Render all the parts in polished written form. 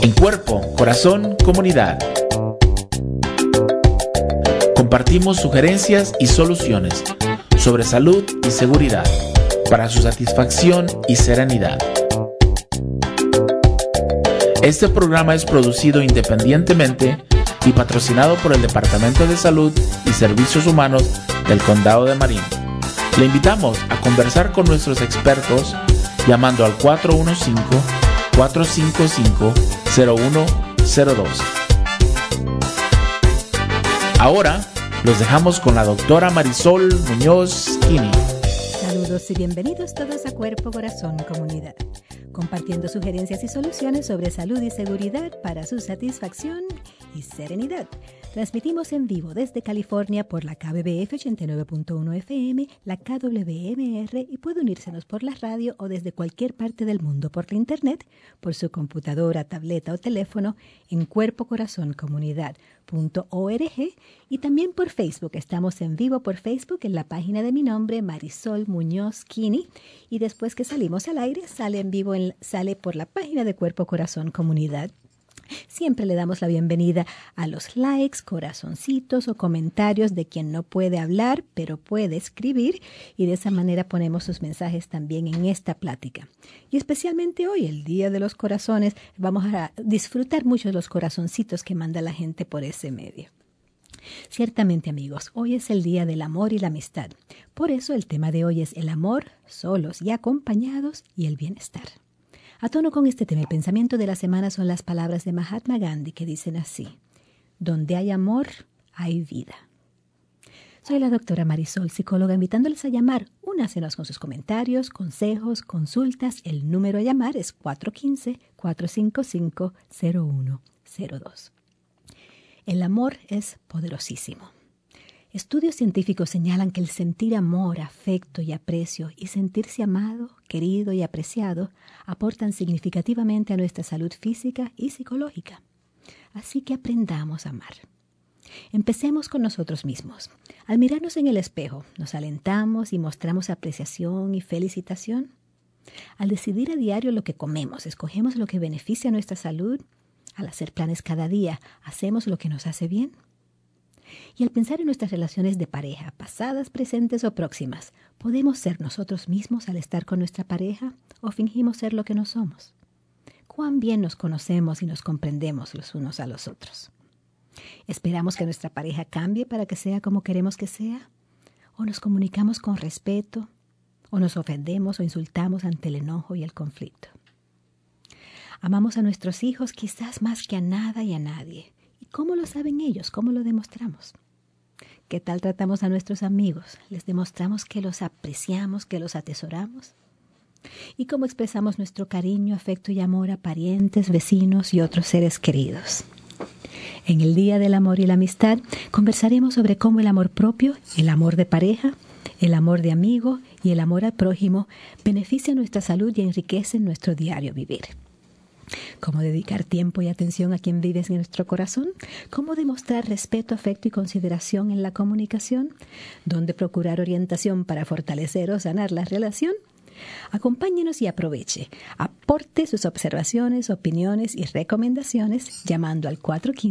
En Cuerpo, Corazón, Comunidad. Compartimos sugerencias y soluciones sobre salud y seguridad para su satisfacción y serenidad. Este programa es producido independientemente y patrocinado por el Departamento de Salud y Servicios Humanos del Condado de Marin. Le invitamos a conversar con nuestros expertos llamando al 415-455-0102. Ahora los dejamos con la doctora Marisol Muñoz Kini. Saludos y bienvenidos todos a Cuerpo, Corazón, Comunidad, compartiendo sugerencias y soluciones sobre salud y seguridad para su satisfacción y serenidad. Transmitimos en vivo desde California por la KBBF 89.1 FM, la KWMR, y puede unírsenos por la radio o desde cualquier parte del mundo por la internet, por su computadora, tableta o teléfono en cuerpocorazoncomunidad.org, y también por Facebook. Estamos en vivo por Facebook en la página de mi nombre, Marisol Muñoz Kini, y después que salimos al aire sale en vivo, sale por la página de Cuerpo Corazón Comunidad. Siempre le damos la bienvenida a los likes, corazoncitos o comentarios de quien no puede hablar, pero puede escribir, y de esa manera ponemos sus mensajes también en esta plática. Y especialmente hoy, el Día de los Corazones, vamos a disfrutar mucho de los corazoncitos que manda la gente por ese medio. Ciertamente, amigos, hoy es el Día del Amor y la Amistad. Por eso el tema de hoy es el amor, solos y acompañados, y el bienestar. A tono con este tema, el pensamiento de la semana son las palabras de Mahatma Gandhi que dicen así: donde hay amor, hay vida. Soy la doctora Marisol, psicóloga, invitándoles a llamar. Únasenos con sus comentarios, consejos, consultas. El número a llamar es 415-455-0102. El amor es poderosísimo. Estudios científicos señalan que el sentir amor, afecto y aprecio y sentirse amado, querido y apreciado aportan significativamente a nuestra salud física y psicológica. Así que aprendamos a amar. Empecemos con nosotros mismos. Al mirarnos en el espejo, ¿nos alentamos y mostramos apreciación y felicitación? Al decidir a diario lo que comemos, ¿escogemos lo que beneficia a nuestra salud? Al hacer planes cada día, ¿hacemos lo que nos hace bien? Y al pensar en nuestras relaciones de pareja, pasadas, presentes o próximas, ¿podemos ser nosotros mismos al estar con nuestra pareja o fingimos ser lo que no somos? ¿Cuán bien nos conocemos y nos comprendemos los unos a los otros? ¿Esperamos que nuestra pareja cambie para que sea como queremos que sea? ¿O nos comunicamos con respeto? ¿O nos ofendemos o insultamos ante el enojo y el conflicto? Amamos a nuestros hijos quizás más que a nada y a nadie. ¿Cómo lo saben ellos? ¿Cómo lo demostramos? ¿Qué tal tratamos a nuestros amigos? ¿Les demostramos que los apreciamos, que los atesoramos? ¿Y cómo expresamos nuestro cariño, afecto y amor a parientes, vecinos y otros seres queridos? En el Día del Amor y la Amistad conversaremos sobre cómo el amor propio, el amor de pareja, el amor de amigo y el amor al prójimo benefician nuestra salud y enriquecen nuestro diario vivir. ¿Cómo dedicar tiempo y atención a quien vive en nuestro corazón? ¿Cómo demostrar respeto, afecto y consideración en la comunicación? ¿Dónde procurar orientación para fortalecer o sanar la relación? Acompáñenos y aproveche. Aporte sus observaciones, opiniones y recomendaciones llamando al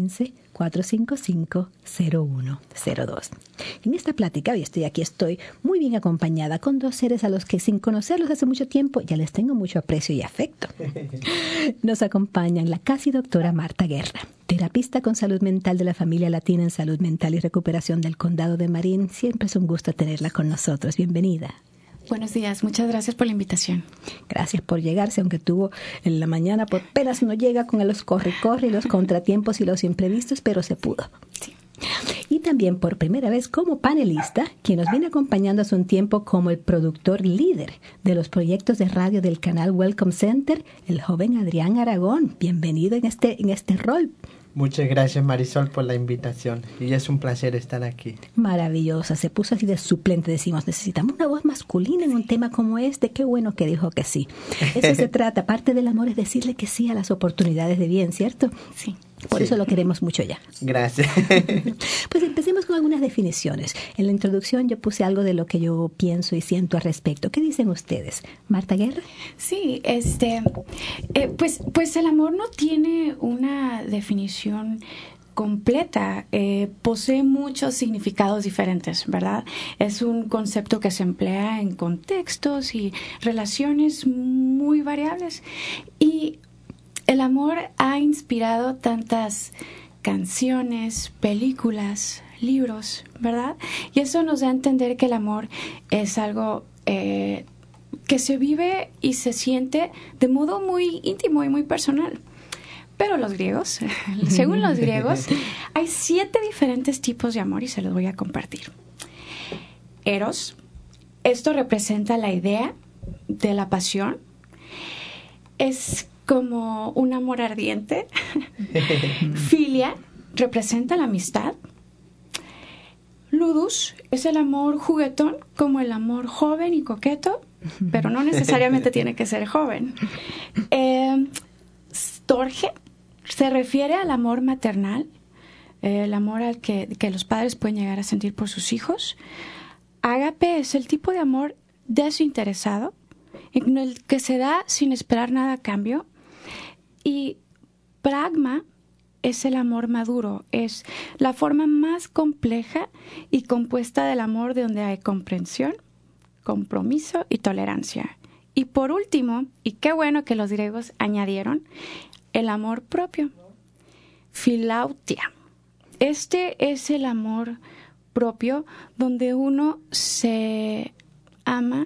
415-455-0102. En esta plática, hoy estoy muy bien acompañada con dos seres a los que sin conocerlos hace mucho tiempo ya les tengo mucho aprecio y afecto. Nos acompañan la casi doctora Marta Guerra, terapista con salud mental de la familia latina en salud mental y recuperación del Condado de Marin. Siempre es un gusto tenerla con nosotros. Bienvenida. Buenos días, muchas gracias por la invitación. Gracias por llegarse, aunque tuvo en la mañana, por apenas no llega con los corre y los contratiempos y los imprevistos, pero se pudo. Sí. Y también por primera vez como panelista, quien nos viene acompañando hace un tiempo como el productor líder de los proyectos de radio del canal Welcome Center, el joven Adrián Aragón. Bienvenido en este rol. Muchas gracias, Marisol, por la invitación. Y es un placer estar aquí. Maravillosa. Se puso así de suplente. Decimos, necesitamos una voz masculina en un tema como este. Qué bueno que dijo que sí. Eso se trata. Parte del amor es decirle que sí a las oportunidades de bien, ¿cierto? Sí. Por eso lo queremos mucho ya. Gracias. Pues empecemos con algunas definiciones. En la introducción yo puse algo de lo que yo pienso y siento al respecto. ¿Qué dicen ustedes? Marta Guerra. Sí, pues el amor no tiene una definición completa, posee muchos significados diferentes, ¿verdad? Es un concepto que se emplea en contextos y relaciones muy variables. Y el amor ha inspirado tantas canciones, películas, libros, ¿verdad? Y eso nos da a entender que el amor es algo que se vive y se siente de modo muy íntimo y muy personal. Pero los griegos, según los griegos, hay 7 diferentes tipos de amor y se los voy a compartir. Eros, esto representa la idea de la pasión. Es como un amor ardiente. Filia representa la amistad. Ludus es el amor juguetón, como el amor joven y coqueto, pero no necesariamente tiene que ser joven. Storge se refiere al amor maternal, el amor al que los padres pueden llegar a sentir por sus hijos. Ágape es el tipo de amor desinteresado, en el que se da sin esperar nada a cambio. Y pragma es el amor maduro, es la forma más compleja y compuesta del amor, de donde hay comprensión, compromiso y tolerancia. Y por último, y qué bueno que los griegos añadieron, el amor propio, philautia. Este es el amor propio donde uno se ama,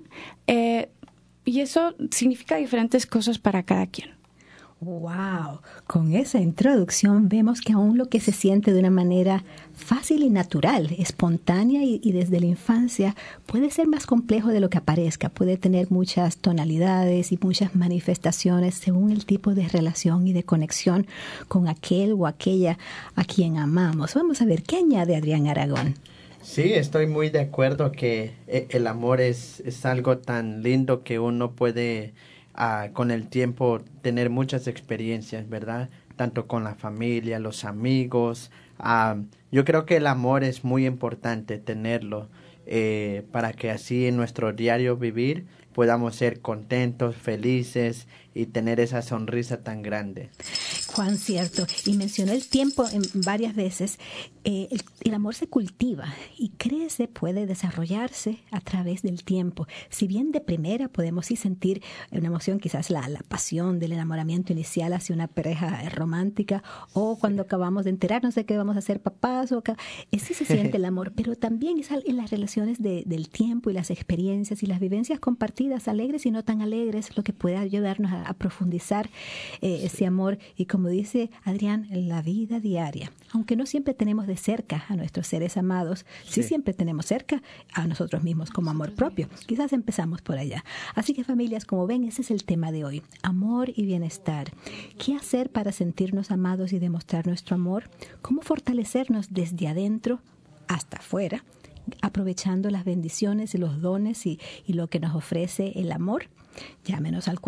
y eso significa diferentes cosas para cada quien. ¡Wow! Con esa introducción vemos que aún lo que se siente de una manera fácil y natural, espontánea y desde la infancia, puede ser más complejo de lo que aparezca. Puede tener muchas tonalidades y muchas manifestaciones según el tipo de relación y de conexión con aquel o aquella a quien amamos. Vamos a ver, ¿qué añade Adrián Aragón? Sí, estoy muy de acuerdo que el amor es algo tan lindo que uno puede con el tiempo tener muchas experiencias, ¿verdad? Tanto con la familia, los amigos. Yo creo que el amor es muy importante tenerlo para que así en nuestro diario vivir podamos ser contentos, felices y tener esa sonrisa tan grande. Juan, cierto. Y mencionó el tiempo varias veces. El amor se cultiva y crece, puede desarrollarse a través del tiempo. Si bien de primera podemos sí sentir una emoción, quizás la pasión del enamoramiento inicial hacia una pareja romántica, o cuando acabamos de enterarnos de que vamos a ser papás, sí se siente el amor, pero también es en las relaciones del tiempo y las experiencias y las vivencias compartidas, alegres y no tan alegres, lo que puede ayudarnos a profundizar ese amor. Y como dice Adrián, en la vida diaria, aunque no siempre tenemos de cerca a nuestros seres amados, sí siempre tenemos cerca a nosotros mismos como amor propio. Quizás empezamos por allá. Así que, familias, como ven, ese es el tema de hoy: amor y bienestar. ¿Qué hacer para sentirnos amados y demostrar nuestro amor? ¿Cómo fortalecernos desde adentro hasta afuera, aprovechando las bendiciones y los dones y lo que nos ofrece el amor? Llámenos al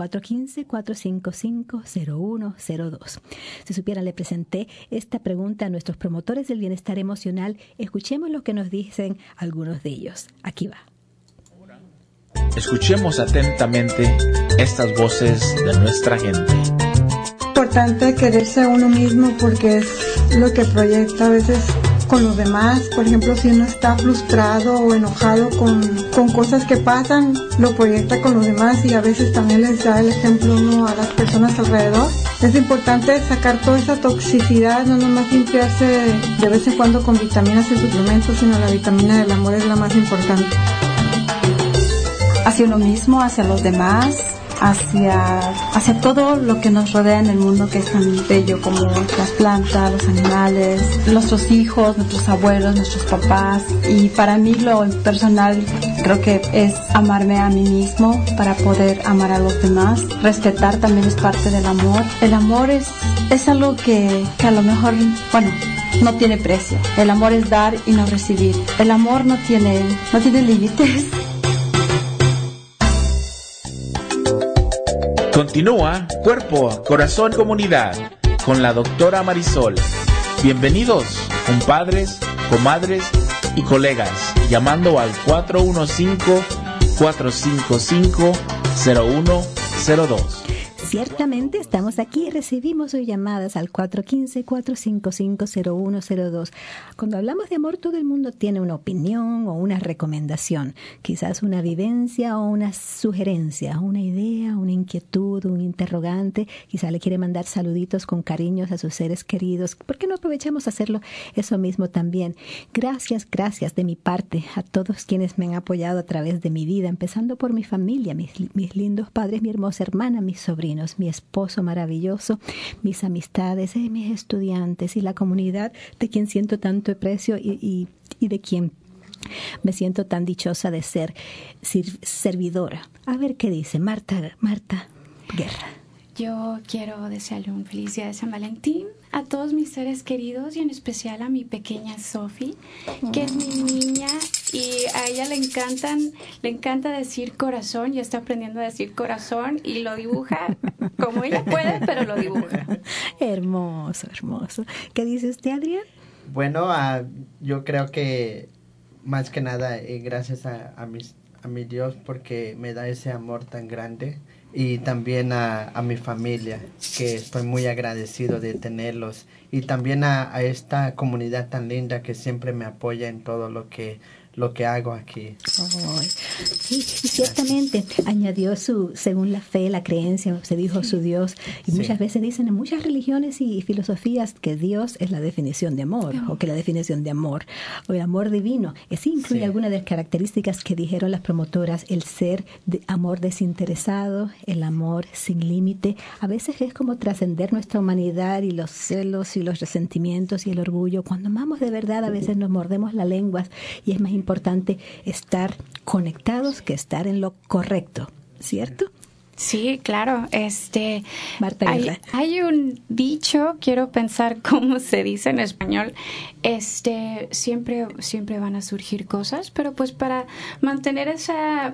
415-455-0102. Si supieran, le presenté esta pregunta a nuestros promotores del bienestar emocional. Escuchemos lo que nos dicen algunos de ellos. Aquí va. Escuchemos atentamente estas voces de nuestra gente. Importante quererse a uno mismo, porque es lo que proyecta a veces con los demás. Por ejemplo, si uno está frustrado o enojado con cosas que pasan, lo proyecta con los demás y a veces también les da el ejemplo uno a las personas alrededor. Es importante sacar toda esa toxicidad, no nomás limpiarse de vez en cuando con vitaminas y suplementos, sino la vitamina del amor es la más importante. Hacia uno mismo, hacia los demás, hacia todo lo que nos rodea en el mundo, que es tan bello, como las plantas, los animales, nuestros hijos, nuestros abuelos, nuestros papás. Y para mí, lo personal, creo que es amarme a mí mismo para poder amar a los demás. Respetar también es parte del amor. El amor es algo que a lo mejor, no tiene precio. El amor es dar y no recibir. El amor no tiene límites. Continúa Cuerpo, Corazón, Comunidad con la doctora Marisol. Bienvenidos, compadres, comadres y colegas, llamando al 415-455-0102. Ciertamente estamos aquí y recibimos sus llamadas al 415-455-0102. Cuando hablamos de amor, todo el mundo tiene una opinión o una recomendación, quizás una vivencia o una sugerencia, una idea, una inquietud, un interrogante. Quizás le quiere mandar saluditos con cariños a sus seres queridos. ¿Por qué no aprovechamos a hacerlo eso mismo también? Gracias de mi parte a todos quienes me han apoyado a través de mi vida, empezando por mi familia, mis lindos padres, mi hermosa hermana, mis sobrinos, mi esposo maravilloso, mis amistades, mis estudiantes y la comunidad de quien siento tanto aprecio y de quien me siento tan dichosa de ser servidora. A ver qué dice Marta Guerra. Yo quiero desearle un feliz día de San Valentín a todos mis seres queridos y en especial a mi pequeña Sophie, que es mi niña y a ella le encanta decir corazón, ya está aprendiendo a decir corazón y lo dibuja como ella puede, pero lo dibuja. Hermoso. ¿Qué dice usted, Adrián? Bueno, yo creo que más que nada gracias a mi Dios porque me da ese amor tan grande. Y también a mi familia, que estoy muy agradecido de tenerlos. Y también a esta comunidad tan linda que siempre me apoya en todo lo que hago aquí. Oh, sí, y ciertamente añadió según la fe, la creencia, se dijo su Dios. Y muchas veces dicen en muchas religiones y filosofías que Dios es la definición de amor, o que la definición de amor, o el amor divino. Eso incluye algunas de las características que dijeron las promotoras, el ser de amor desinteresado, el amor sin límite. A veces es como trascender nuestra humanidad y los celos y los resentimientos y el orgullo. Cuando amamos de verdad, a veces nos mordemos la lengua y es más importante estar conectados que estar en lo correcto, ¿cierto? Sí, claro. Marta Guerra. Hay un dicho, quiero pensar cómo se dice en español. Siempre van a surgir cosas, pero pues para mantener esa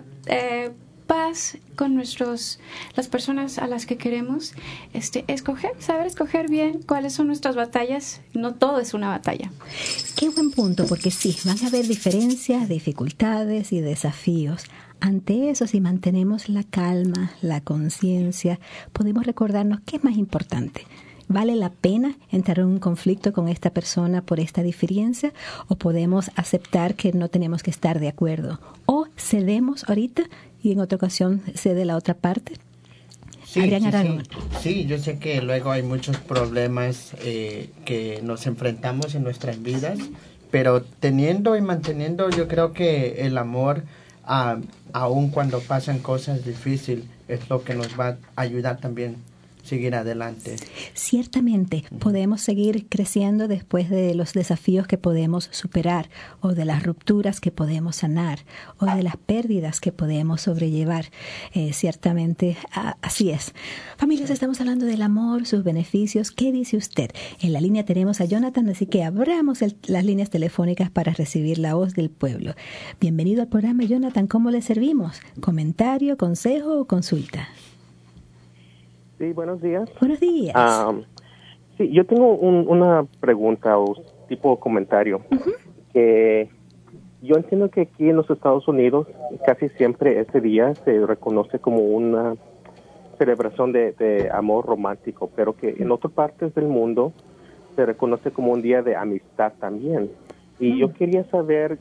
paz con las personas a las que queremos, saber escoger bien cuáles son nuestras batallas. No todo es una batalla. Qué buen punto, porque sí, van a haber diferencias, dificultades y desafíos. Ante eso, si mantenemos la calma, la conciencia, podemos recordarnos qué es más importante. ¿Vale la pena entrar en un conflicto con esta persona por esta diferencia? ¿O podemos aceptar que no tenemos que estar de acuerdo? ¿O cedemos ahorita y en otra ocasión cede la otra parte? Adrián Aragón. Sí, yo sé que luego hay muchos problemas que nos enfrentamos en nuestras vidas, pero teniendo y manteniendo, yo creo que el amor, aun cuando pasan cosas difíciles, es lo que nos va a ayudar también seguir adelante. Ciertamente podemos seguir creciendo después de los desafíos que podemos superar, o de las rupturas que podemos sanar, o de las pérdidas que podemos sobrellevar. Ciertamente así es. Familias, estamos hablando del amor, sus beneficios. ¿Qué dice usted? En la línea tenemos a Jonathan, así que abramos las líneas telefónicas para recibir la voz del pueblo. Bienvenido al programa, Jonathan. ¿Cómo le servimos? ¿Comentario, consejo o consulta? Sí, buenos días. Buenos días. Sí, yo tengo una pregunta o tipo comentario. Que yo entiendo que aquí en los Estados Unidos casi siempre ese día se reconoce como una celebración de amor romántico, pero que en otras partes del mundo se reconoce como un día de amistad también. Y yo quería saber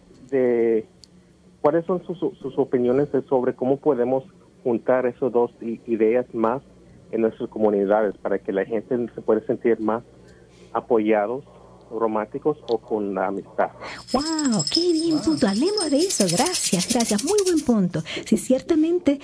cuáles son sus opiniones sobre cómo podemos juntar esas dos ideas más en nuestras comunidades para que la gente se pueda sentir más apoyados, románticos o con la amistad. ¡Wow! ¡Qué bien punto! Hablemos de eso. Gracias. Muy buen punto. Sí, ciertamente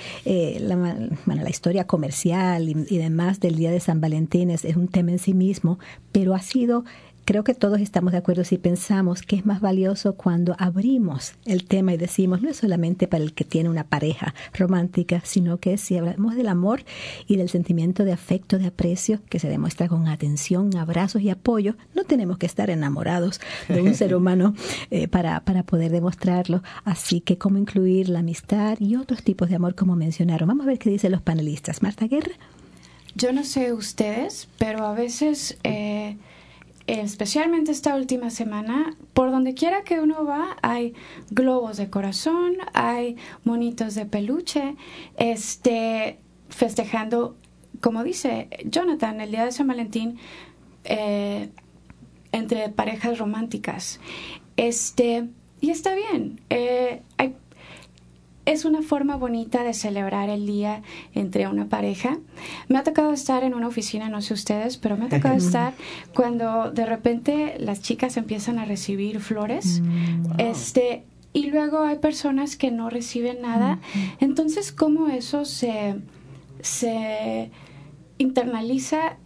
la historia comercial y demás del Día de San Valentín es un tema en sí mismo, pero creo que todos estamos de acuerdo si pensamos que es más valioso cuando abrimos el tema y decimos, no es solamente para el que tiene una pareja romántica, sino que si hablamos del amor y del sentimiento de afecto, de aprecio, que se demuestra con atención, abrazos y apoyo, no tenemos que estar enamorados de un ser humano para poder demostrarlo. Así que cómo incluir la amistad y otros tipos de amor como mencionaron. Vamos a ver qué dicen los panelistas. Marta Guerra. yo no sé ustedes, pero a veces, especialmente esta última semana, por donde quiera que uno va, hay globos de corazón, hay monitos de peluche, festejando, como dice Jonathan, el día de San Valentín, entre parejas románticas. Y está bien. Es una forma bonita de celebrar el día entre una pareja. Me ha tocado estar en una oficina, no sé ustedes, pero me ha tocado estar cuando de repente las chicas empiezan a recibir flores. Wow. Y luego hay personas que no reciben nada. Entonces, ¿cómo eso se internaliza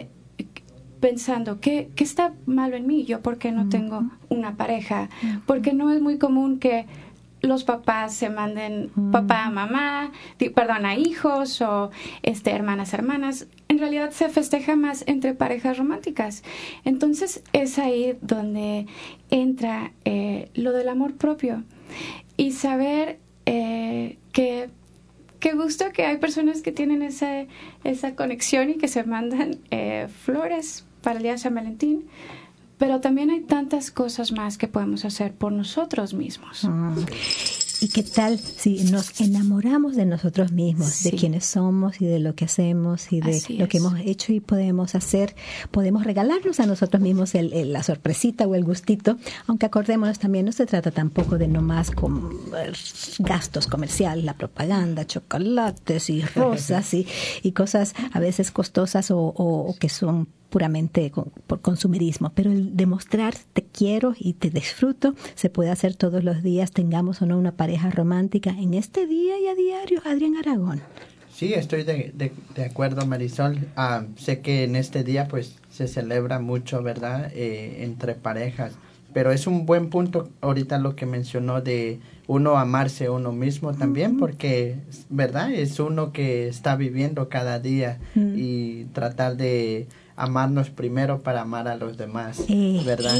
pensando que está malo en mí? ¿Yo por qué no tengo una pareja? Porque no es muy común que los papás se manden papá a mamá, a hijos o hermanas. En realidad se festeja más entre parejas románticas. Entonces es ahí donde entra lo del amor propio y saber que qué gusto que hay personas que tienen esa conexión y que se mandan flores para el día de San Valentín. Pero también hay tantas cosas más que podemos hacer por nosotros mismos. ¿Y qué tal si nos enamoramos de nosotros mismos, sí, de quienes somos y de lo que hacemos y de lo que hemos hecho y podemos hacer? Podemos regalarnos a nosotros mismos la sorpresita o el gustito, aunque acordémonos también, no se trata tampoco de nomás con gastos comerciales, la propaganda, chocolates y rosas y cosas a veces costosas o que son puramente por consumerismo, pero el demostrar te quiero y te disfruto se puede hacer todos los días, tengamos o no una pareja romántica en este día y a diario. Adrián Aragón. Sí, estoy de acuerdo, Marisol. Sé que en este día pues se celebra mucho, ¿verdad? Entre parejas, pero es un buen punto ahorita lo que mencionó de uno amarse a uno mismo también, porque, ¿verdad? Es uno que está viviendo cada día y tratar de amarnos primero para amar a los demás, ¿verdad?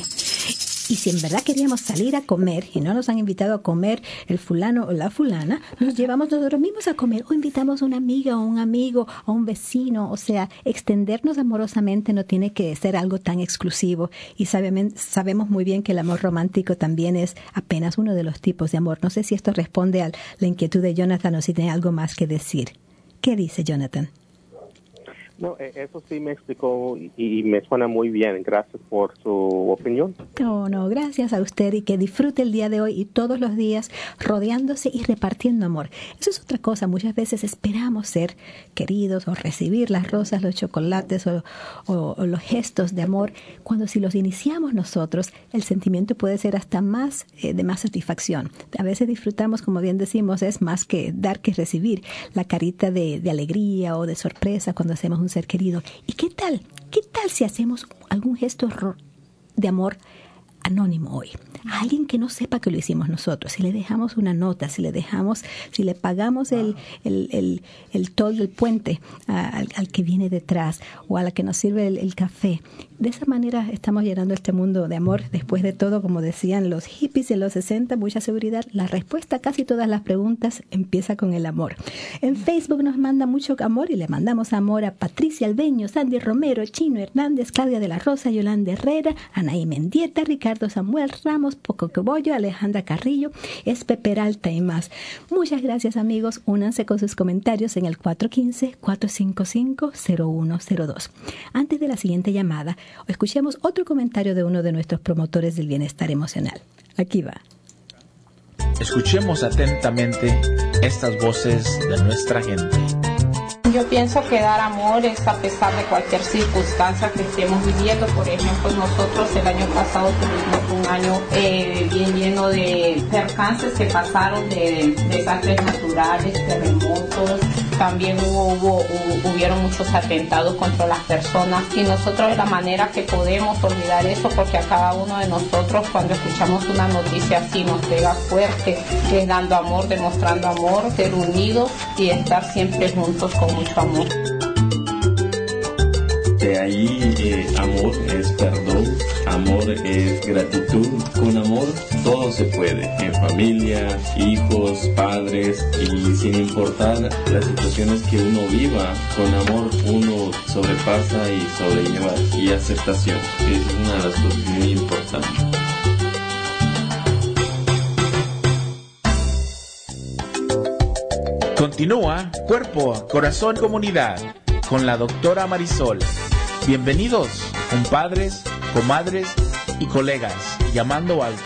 Y si en verdad queríamos salir a comer y no nos han invitado a comer el fulano o la fulana, nos llevamos nosotros mismos a comer o invitamos a una amiga o un amigo o un vecino. O sea, extendernos amorosamente no tiene que ser algo tan exclusivo. Y sabemos muy bien que el amor romántico también es apenas uno de los tipos de amor. No sé si esto responde a la inquietud de Jonathan o si tiene algo más que decir. ¿Qué dice Jonathan? No, eso sí me explicó y me suena muy bien. Gracias por su opinión. No, gracias a usted y que disfrute el día de hoy y todos los días rodeándose y repartiendo amor. Eso es otra cosa. Muchas veces esperamos ser queridos o recibir las rosas, los chocolates o los gestos de amor, cuando si los iniciamos nosotros, el sentimiento puede ser hasta más de más satisfacción. A veces disfrutamos, como bien decimos, es más que dar que recibir. La carita de alegría o de sorpresa cuando hacemos un ser querido. ¿Y qué tal si hacemos algún gesto de amor anónimo hoy? A alguien que no sepa que lo hicimos nosotros. Si le dejamos una nota, si le pagamos el toll del puente al que viene detrás o a la que nos sirve el café. De esa manera estamos llenando este mundo de amor. Después de todo, como decían los hippies de los 60, mucha seguridad. La respuesta a casi todas las preguntas empieza con el amor. En Facebook nos manda mucho amor y le mandamos amor a Patricia Albeño, Sandy Romero, Chino Hernández, Claudia de la Rosa, Yolanda Herrera, Anaí Mendieta, Ricardo Samuel Ramos, Poco Quebollo, Alejandra Carrillo, Espe Peralta y más. Muchas gracias, amigos. Únanse con sus comentarios en el 415-455-0102. Antes de la siguiente llamada, escuchemos otro comentario de uno de nuestros promotores del bienestar emocional. Aquí va. Escuchemos atentamente estas voces de nuestra gente. Yo pienso que dar amor es a pesar de cualquier circunstancia que estemos viviendo. Por ejemplo, nosotros el año pasado tuvimos un año bien lleno de percances que pasaron, de desastres naturales, terremotos. También hubieron muchos atentados contra las personas y nosotros de la manera que podemos olvidar eso, porque a cada uno de nosotros cuando escuchamos una noticia así nos pega fuerte, es dando amor, demostrando amor, ser unidos y estar siempre juntos con mucho amor. De ahí amor es perdón, amor es gratitud. Con amor todo se puede, en familia, hijos, padres, y sin importar las situaciones que uno viva, con amor uno sobrepasa y sobrelleva, y aceptación es una de las cosas muy importantes. Continúa Cuerpo, Corazón, Comunidad con la doctora Marisol. Bienvenidos, compadres, comadres y colegas, llamando al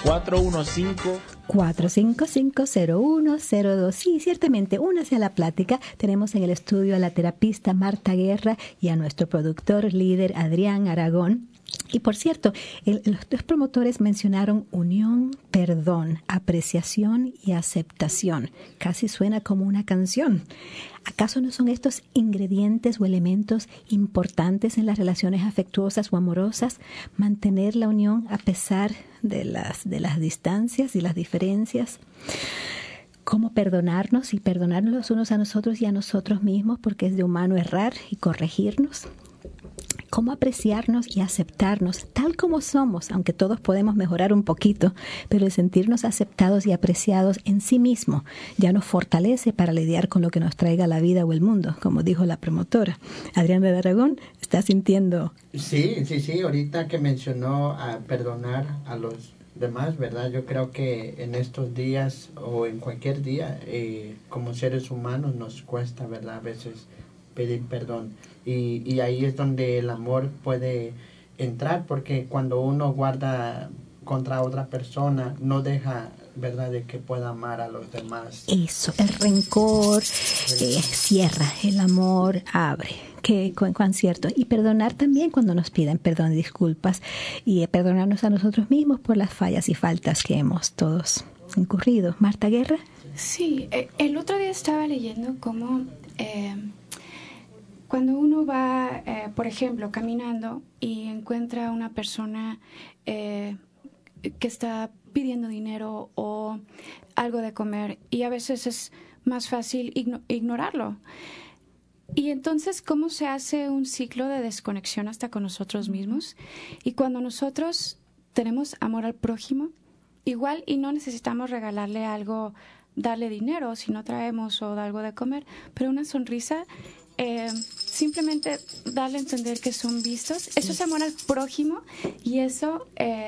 415-455-0102. Sí, ciertamente, únase a la plática. Tenemos en el estudio a la terapista Marta Guerra y a nuestro productor líder Adrián Aragón. Y por cierto, los dos promotores mencionaron unión, perdón, apreciación y aceptación. Casi suena como una canción. ¿Acaso no son estos ingredientes o elementos importantes en las relaciones afectuosas o amorosas? Mantener la unión a pesar de las distancias y las diferencias. ¿Cómo perdonarnos y perdonarnos los unos a nosotros y a nosotros mismos? Porque es de humano errar y corregirnos. Cómo apreciarnos y aceptarnos tal como somos, aunque todos podemos mejorar un poquito, pero el sentirnos aceptados y apreciados en sí mismo ya nos fortalece para lidiar con lo que nos traiga la vida o el mundo, como dijo la promotora. Adrián de Aragón, ¿está sintiendo? Sí, ahorita que mencionó a perdonar a los demás, ¿verdad? Yo creo que en estos días o en cualquier día, como seres humanos nos cuesta, ¿verdad? A veces pedir perdón. Y ahí es donde el amor puede entrar, porque cuando uno guarda contra otra persona, no deja, ¿verdad?, de que pueda amar a los demás. Eso, el rencor cierra, el amor abre. Cuán cierto. Y perdonar también cuando nos piden perdón y disculpas. Y perdonarnos a nosotros mismos por las fallas y faltas que hemos todos incurrido. Marta Guerra. Sí, el otro día estaba leyendo cómo cuando uno va, por ejemplo, caminando y encuentra a una persona que está pidiendo dinero o algo de comer, y a veces es más fácil ignorarlo. Y entonces, ¿cómo se hace un ciclo de desconexión hasta con nosotros mismos? Y cuando nosotros tenemos amor al prójimo, igual y no necesitamos regalarle algo, darle dinero si no traemos o algo de comer, pero una sonrisa, simplemente darle a entender que son vistos, eso es amor al prójimo y eso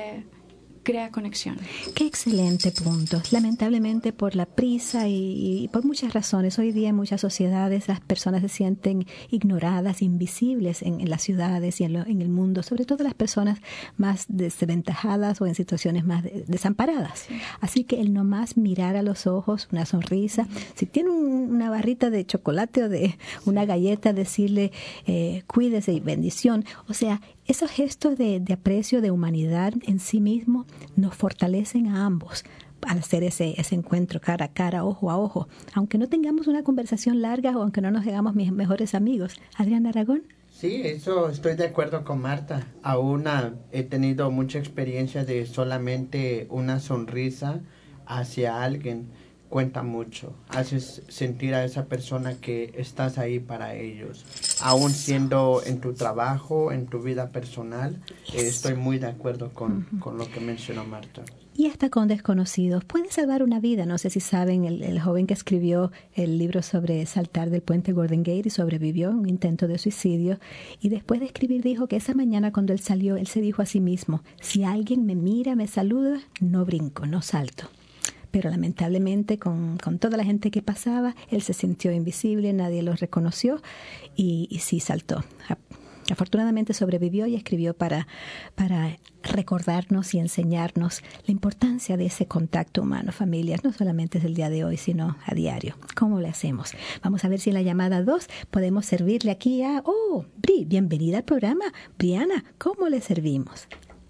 crea conexión. Qué excelente punto. Lamentablemente por la prisa y por muchas razones, hoy día en muchas sociedades las personas se sienten ignoradas, invisibles en las ciudades y en el mundo, sobre todo las personas más desventajadas o en situaciones más desamparadas. Sí. Así que el nomás mirar a los ojos, una sonrisa, si tiene una barrita de chocolate o de una galleta, decirle cuídese y bendición. O sea, esos gestos de aprecio, de humanidad en sí mismo, nos fortalecen a ambos al hacer ese encuentro cara a cara, ojo a ojo. Aunque no tengamos una conversación larga o aunque no nos hagamos mejores amigos. Adrián Aragón. Sí, eso estoy de acuerdo con Marta. Aún he tenido mucha experiencia de solamente una sonrisa hacia alguien. Cuenta mucho, haces sentir a esa persona que estás ahí para ellos, aún siendo en tu trabajo, en tu vida personal. Estoy muy de acuerdo con lo que mencionó Marta. Y hasta con desconocidos. Puede salvar una vida. No sé si saben, el joven que escribió el libro sobre saltar del puente Golden Gate y sobrevivió a un intento de suicidio. Y después de escribir dijo que esa mañana cuando él salió, él se dijo a sí mismo, si alguien me mira, me saluda, no brinco, no salto. Pero lamentablemente con toda la gente que pasaba, él se sintió invisible, nadie lo reconoció y sí saltó. Afortunadamente sobrevivió y escribió para recordarnos y enseñarnos la importancia de ese contacto humano, familias, no solamente es el día de hoy, sino a diario. ¿Cómo le hacemos? Vamos a ver si en la llamada 2 podemos servirle aquí a... ¡Oh, Bri! Bienvenida al programa. Briana, ¿cómo le servimos?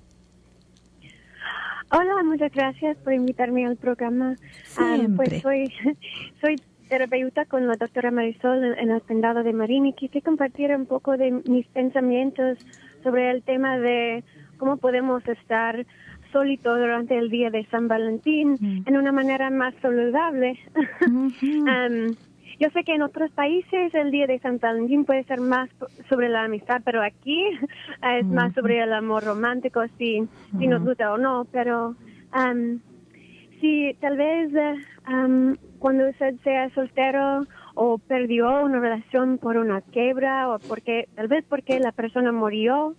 Hola, muchas gracias por invitarme al programa. Siempre. Pues soy terapeuta con la doctora Marisol en el condado de Marin y quise compartir un poco de mis pensamientos sobre el tema de cómo podemos estar solitos durante el día de San Valentín en una manera más saludable. yo sé que en otros países el Día de San Valentín puede ser más sobre la amistad, pero aquí es más sobre el amor romántico, si nos gusta o no. Pero si tal vez cuando usted sea soltero o perdió una relación por una quiebra o tal vez porque la persona murió,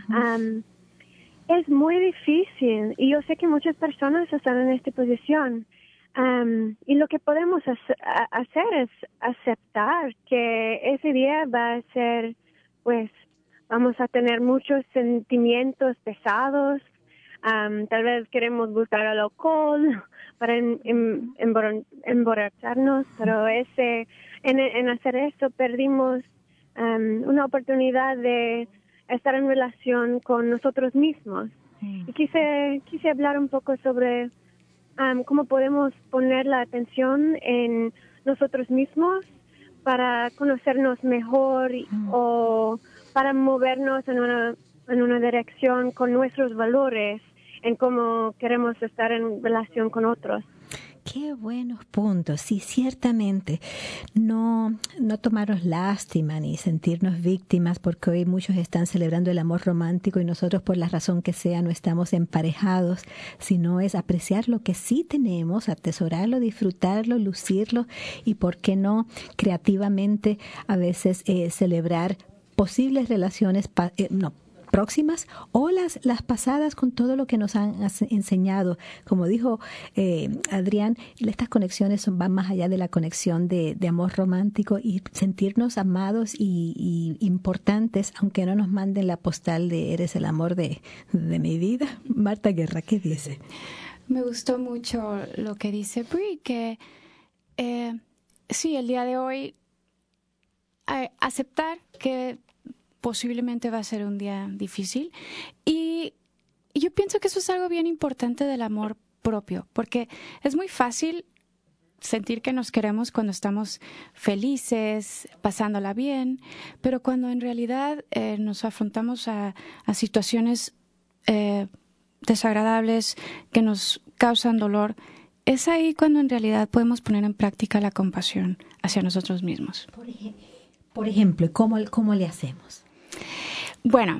es muy difícil. Y yo sé que muchas personas están en esta posición. Y lo que podemos hacer es aceptar que ese día va a ser, pues, vamos a tener muchos sentimientos pesados. Tal vez queremos buscar el alcohol para emborracharnos, pero en hacer eso perdimos una oportunidad de estar en relación con nosotros mismos. Y quise hablar un poco sobre cómo podemos poner la atención en nosotros mismos para conocernos mejor o para movernos en una dirección con nuestros valores, en cómo queremos estar en relación con otros. Qué buenos puntos. Sí, ciertamente. No tomarnos lástima ni sentirnos víctimas, porque hoy muchos están celebrando el amor romántico y nosotros, por la razón que sea, no estamos emparejados, sino es apreciar lo que sí tenemos, atesorarlo, disfrutarlo, lucirlo y, ¿por qué no, creativamente a veces celebrar posibles relaciones próximas o las pasadas con todo lo que nos han enseñado. Como dijo Adrián, estas conexiones van más allá de la conexión de amor romántico, y sentirnos amados y importantes, aunque no nos manden la postal de eres el amor de mi vida. Marta Guerra, ¿qué dice? Me gustó mucho lo que dice Bri, que sí, el día de hoy aceptar que posiblemente va a ser un día difícil. Y yo pienso que eso es algo bien importante del amor propio, porque es muy fácil sentir que nos queremos cuando estamos felices, pasándola bien, pero cuando en realidad nos afrontamos a situaciones desagradables que nos causan dolor, es ahí cuando en realidad podemos poner en práctica la compasión hacia nosotros mismos. Por ejemplo, ¿cómo le hacemos? Bueno,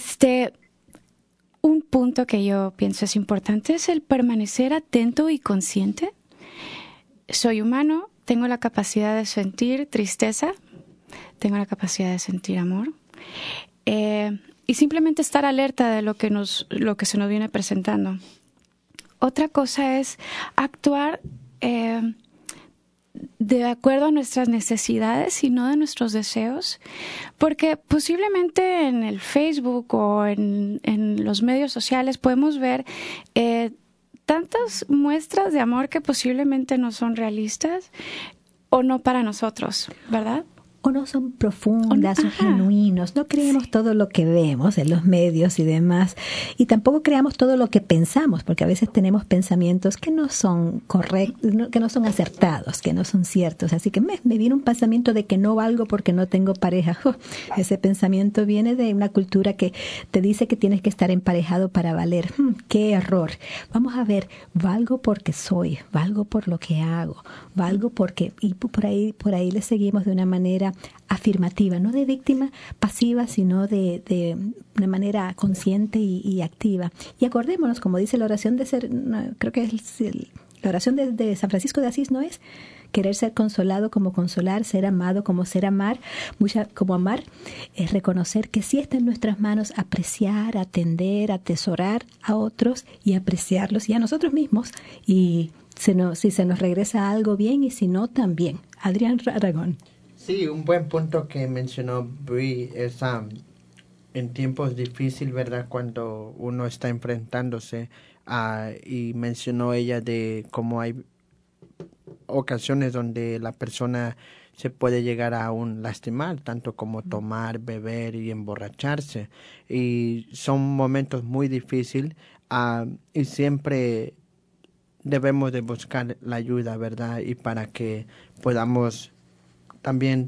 un punto que yo pienso es importante es el permanecer atento y consciente. Soy humano, tengo la capacidad de sentir tristeza, tengo la capacidad de sentir amor, y simplemente estar alerta de lo que se nos viene presentando. Otra cosa es actuar de acuerdo a nuestras necesidades y no de nuestros deseos, porque posiblemente en el Facebook o en los medios sociales podemos ver tantas muestras de amor que posiblemente no son realistas o no para nosotros, ¿verdad? O no son profundas o genuinos. No creemos todo lo que vemos en los medios y demás. Y tampoco creamos todo lo que pensamos, porque a veces tenemos pensamientos que no son correctos, que no son acertados, que no son ciertos. Así que me viene un pensamiento de que no valgo porque no tengo pareja. Ese pensamiento viene de una cultura que te dice que tienes que estar emparejado para valer. ¡Qué error! Vamos a ver, valgo porque soy, valgo por lo que hago, valgo porque... Y por ahí le seguimos de una manera afirmativa, no de víctima pasiva, sino de una manera consciente y activa. Y acordémonos, como dice la oración creo que es la oración de San Francisco de Asís, ¿no es? Querer ser consolado como consolar, ser amado como ser amar, como amar, es reconocer que sí está en nuestras manos apreciar, atender, atesorar a otros y apreciarlos y a nosotros mismos. Y si se nos regresa algo bien, y si no, también. Adrián Aragón. Sí, un buen punto que mencionó Bri es en tiempos difíciles, ¿verdad? Cuando uno está enfrentándose y mencionó ella de cómo hay ocasiones donde la persona se puede llegar a un lastimar, tanto como tomar, beber y emborracharse. Y son momentos muy difíciles y siempre debemos de buscar la ayuda, ¿verdad? Y para que podamos también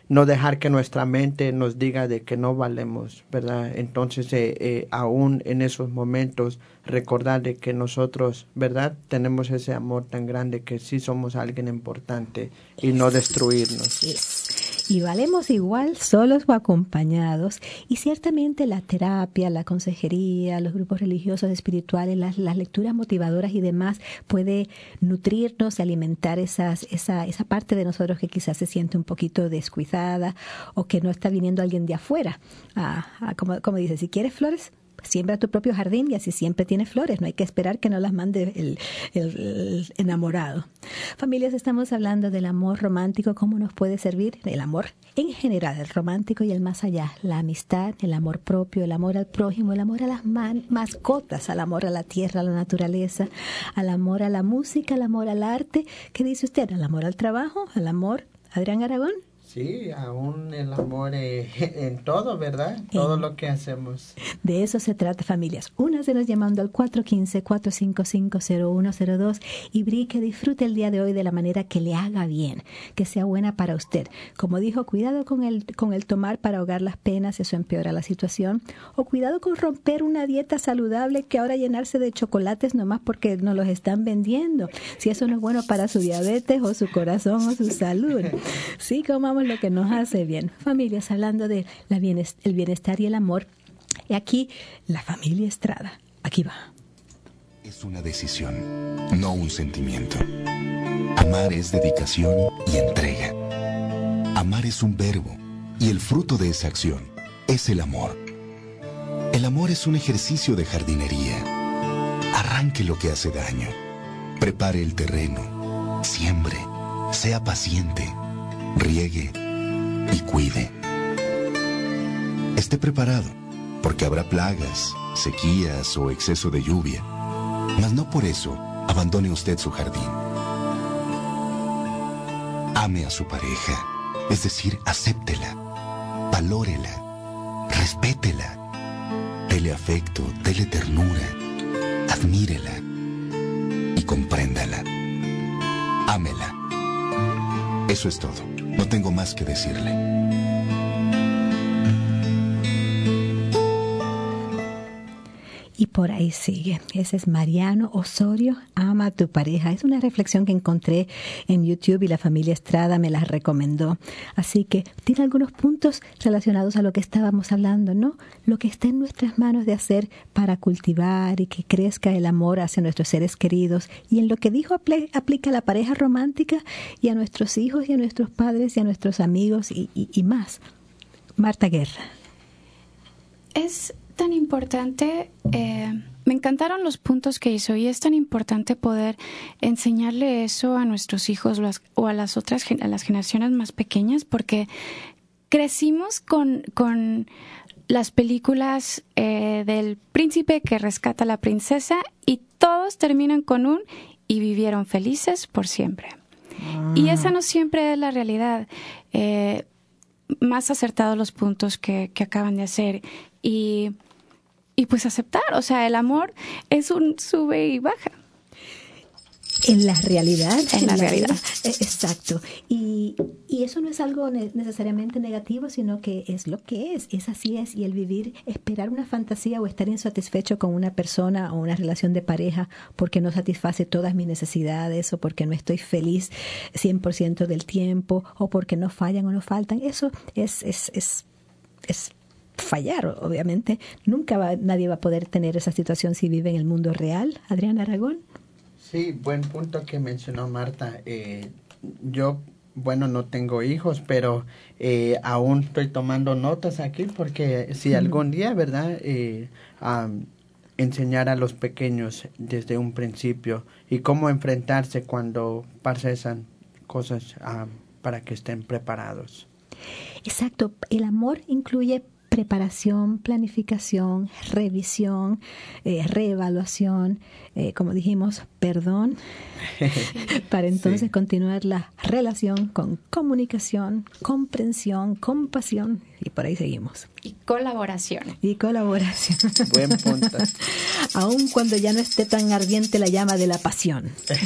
no dejar que nuestra mente nos diga de que no valemos, ¿verdad? Entonces, aún en esos momentos, recordar de que nosotros, ¿verdad?, tenemos ese amor tan grande que sí somos alguien importante y no destruirnos. Y valemos igual solos o acompañados. Y ciertamente la terapia, la consejería, los grupos religiosos, espirituales, las lecturas motivadoras y demás puede nutrirnos y alimentar esa parte de nosotros que quizás se siente un poquito descuidada o que no está viniendo alguien de afuera. Como dice, si quieres flores, siembra tu propio jardín y así siempre tiene flores. No hay que esperar que no las mande el enamorado. Familias, estamos hablando del amor romántico, cómo nos puede servir el amor en general, el romántico y el más allá, la amistad, el amor propio, el amor al prójimo, el amor a las mascotas, al amor a la tierra, a la naturaleza, al amor a la música, al amor al arte. ¿Qué dice usted? ¿Al amor al trabajo? ¿Al amor, Adrián Aragón? Sí, aún el amor en todo, ¿verdad? Todo lo que hacemos. De eso se trata, familias. Únasenos llamando al 415-455-0102 y Bri, que disfrute el día de hoy de la manera que le haga bien, que sea buena para usted. Como dijo, cuidado con el tomar para ahogar las penas, eso empeora la situación. O cuidado con romper una dieta saludable que ahora llenarse de chocolates nomás porque nos los están vendiendo. Si eso no es bueno para su diabetes o su corazón o su salud. Sí, comamos lo que nos hace bien. Familias, hablando de el bienestar y el amor, y aquí la familia Estrada. Aquí va. Es una decisión, no un sentimiento. Amar es dedicación y entrega. Amar es un verbo, y el fruto de esa acción es el amor. El amor es un ejercicio de jardinería. Arranque lo que hace daño. Prepare el terreno. Siembre. Sea paciente. Riegue y cuide. Esté preparado, porque habrá plagas, sequías o exceso de lluvia. Mas no por eso abandone usted su jardín. Ame a su pareja, es decir, acéptela, valórela, respétela, dele afecto, dele ternura, admírela y compréndala. Ámela. Eso es todo. No tengo más que decirle. Y por ahí sigue. Ese es Mariano Osorio, ama a tu pareja. Es una reflexión que encontré en YouTube y la familia Estrada me la recomendó. Así que tiene algunos puntos relacionados a lo que estábamos hablando, ¿no? Lo que está en nuestras manos de hacer para cultivar y que crezca el amor hacia nuestros seres queridos. Y en lo que dijo aplica a la pareja romántica y a nuestros hijos y a nuestros padres y a nuestros amigos y más. Marta Guerra. Es tan importante, me encantaron los puntos que hizo y es tan importante poder enseñarle eso a nuestros hijos o a las generaciones más pequeñas, porque crecimos con las películas del príncipe que rescata a la princesa y todos terminan con y vivieron felices por siempre. Y esa no siempre es la realidad. Más acertados los puntos que acaban de hacer y pues aceptar, o sea, el amor es un sube y baja. En la realidad. En la realidad. Exacto. Y eso no es algo necesariamente negativo, sino que es lo que es así es. Y el vivir, esperar una fantasía o estar insatisfecho con una persona o una relación de pareja porque no satisface todas mis necesidades o porque no estoy feliz 100% del tiempo o porque no fallan o no faltan, eso es fallar, obviamente. Nadie va a poder tener esa situación si vive en el mundo real. Adrián Aragón. Sí, buen punto que mencionó Marta. Yo, no tengo hijos, pero aún estoy tomando notas aquí porque si algún día, ¿verdad? Enseñar a los pequeños desde un principio y cómo enfrentarse cuando pasan cosas para que estén preparados. Exacto. El amor incluye preparación, planificación, revisión, reevaluación, como dijimos, perdón, para entonces continuar la relación con comunicación, comprensión, compasión, y por ahí seguimos. Y colaboración. Buen punto. Aun cuando ya no esté tan ardiente la llama de la pasión.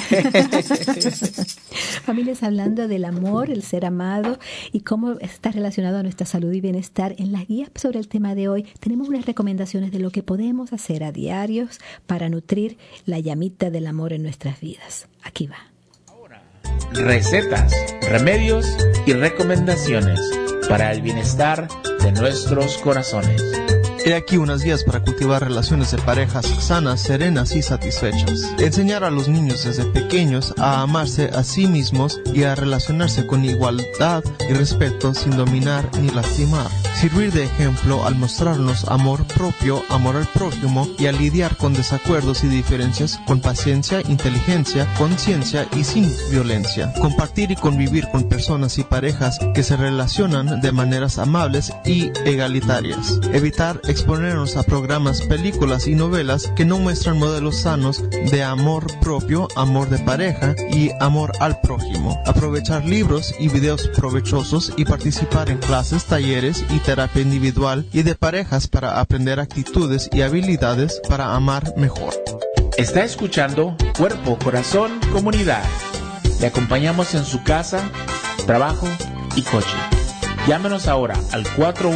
Familias, hablando del amor, el ser amado y cómo está relacionado a nuestra salud y bienestar, en las guías sobre el tema de hoy tenemos unas recomendaciones de lo que podemos hacer a diarios para nutrir la llamita del amor en nuestras vidas. Aquí va. Recetas, remedios y recomendaciones para el bienestar de nuestros corazones. He aquí unas guías para cultivar relaciones de parejas sanas, serenas y satisfechas. Enseñar a los niños desde pequeños a amarse a sí mismos y a relacionarse con igualdad y respeto sin dominar ni lastimar. Servir de ejemplo al mostrarnos amor propio, amor al prójimo y a lidiar con desacuerdos y diferencias con paciencia, inteligencia, conciencia y sin violencia. Compartir y convivir con personas y parejas que se relacionan de maneras amables y egalitarias. Evitar exponernos a programas, películas y novelas que no muestran modelos sanos de amor propio, amor de pareja y amor al prójimo. Aprovechar libros y videos provechosos y participar en clases, talleres y terapia individual y de parejas para aprender actitudes y habilidades para amar mejor. Está escuchando Cuerpo, Corazón, Comunidad. Le acompañamos en su casa, trabajo y coche. Llámenos ahora al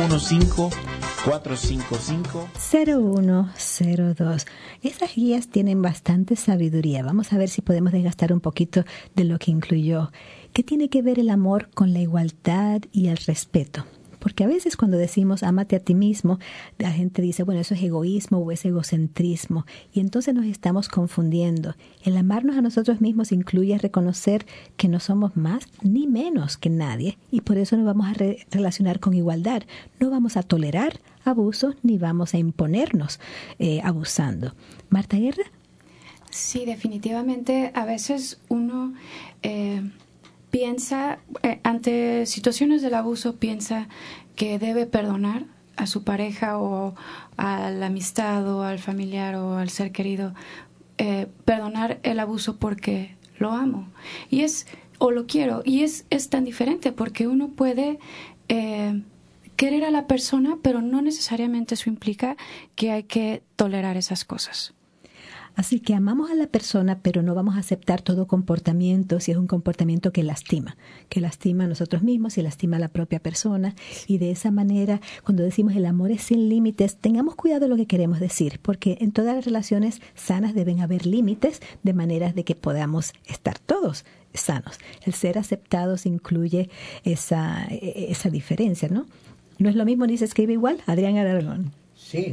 415-455-0102. Esas guías tienen bastante sabiduría. Vamos a ver si podemos desgastar un poquito de lo que incluyó. ¿Qué tiene que ver el amor con la igualdad y el respeto? Porque a veces cuando decimos ámate a ti mismo, la gente dice, bueno, eso es egoísmo o es egocentrismo. Y entonces nos estamos confundiendo. El amarnos a nosotros mismos incluye reconocer que no somos más ni menos que nadie. Y por eso nos vamos a relacionar con igualdad. No vamos a tolerar abusos ni vamos a imponernos abusando. Marta Guerra. Sí, definitivamente. A veces uno piensa, ante situaciones del abuso, piensa que debe perdonar a su pareja o a la amistad o al familiar o al ser querido, perdonar el abuso porque lo amo y o lo quiero, y es tan diferente, porque uno puede querer a la persona, pero no necesariamente eso implica que hay que tolerar esas cosas. Así que amamos a la persona, pero no vamos a aceptar todo comportamiento si es un comportamiento que lastima a nosotros mismos y lastima a la propia persona. Y de esa manera, cuando decimos el amor es sin límites, tengamos cuidado de lo que queremos decir, porque en todas las relaciones sanas deben haber límites, de maneras de que podamos estar todos sanos. El ser aceptados incluye esa diferencia, ¿no? No es lo mismo ni se escribe igual. Adrián Aragón. Sí.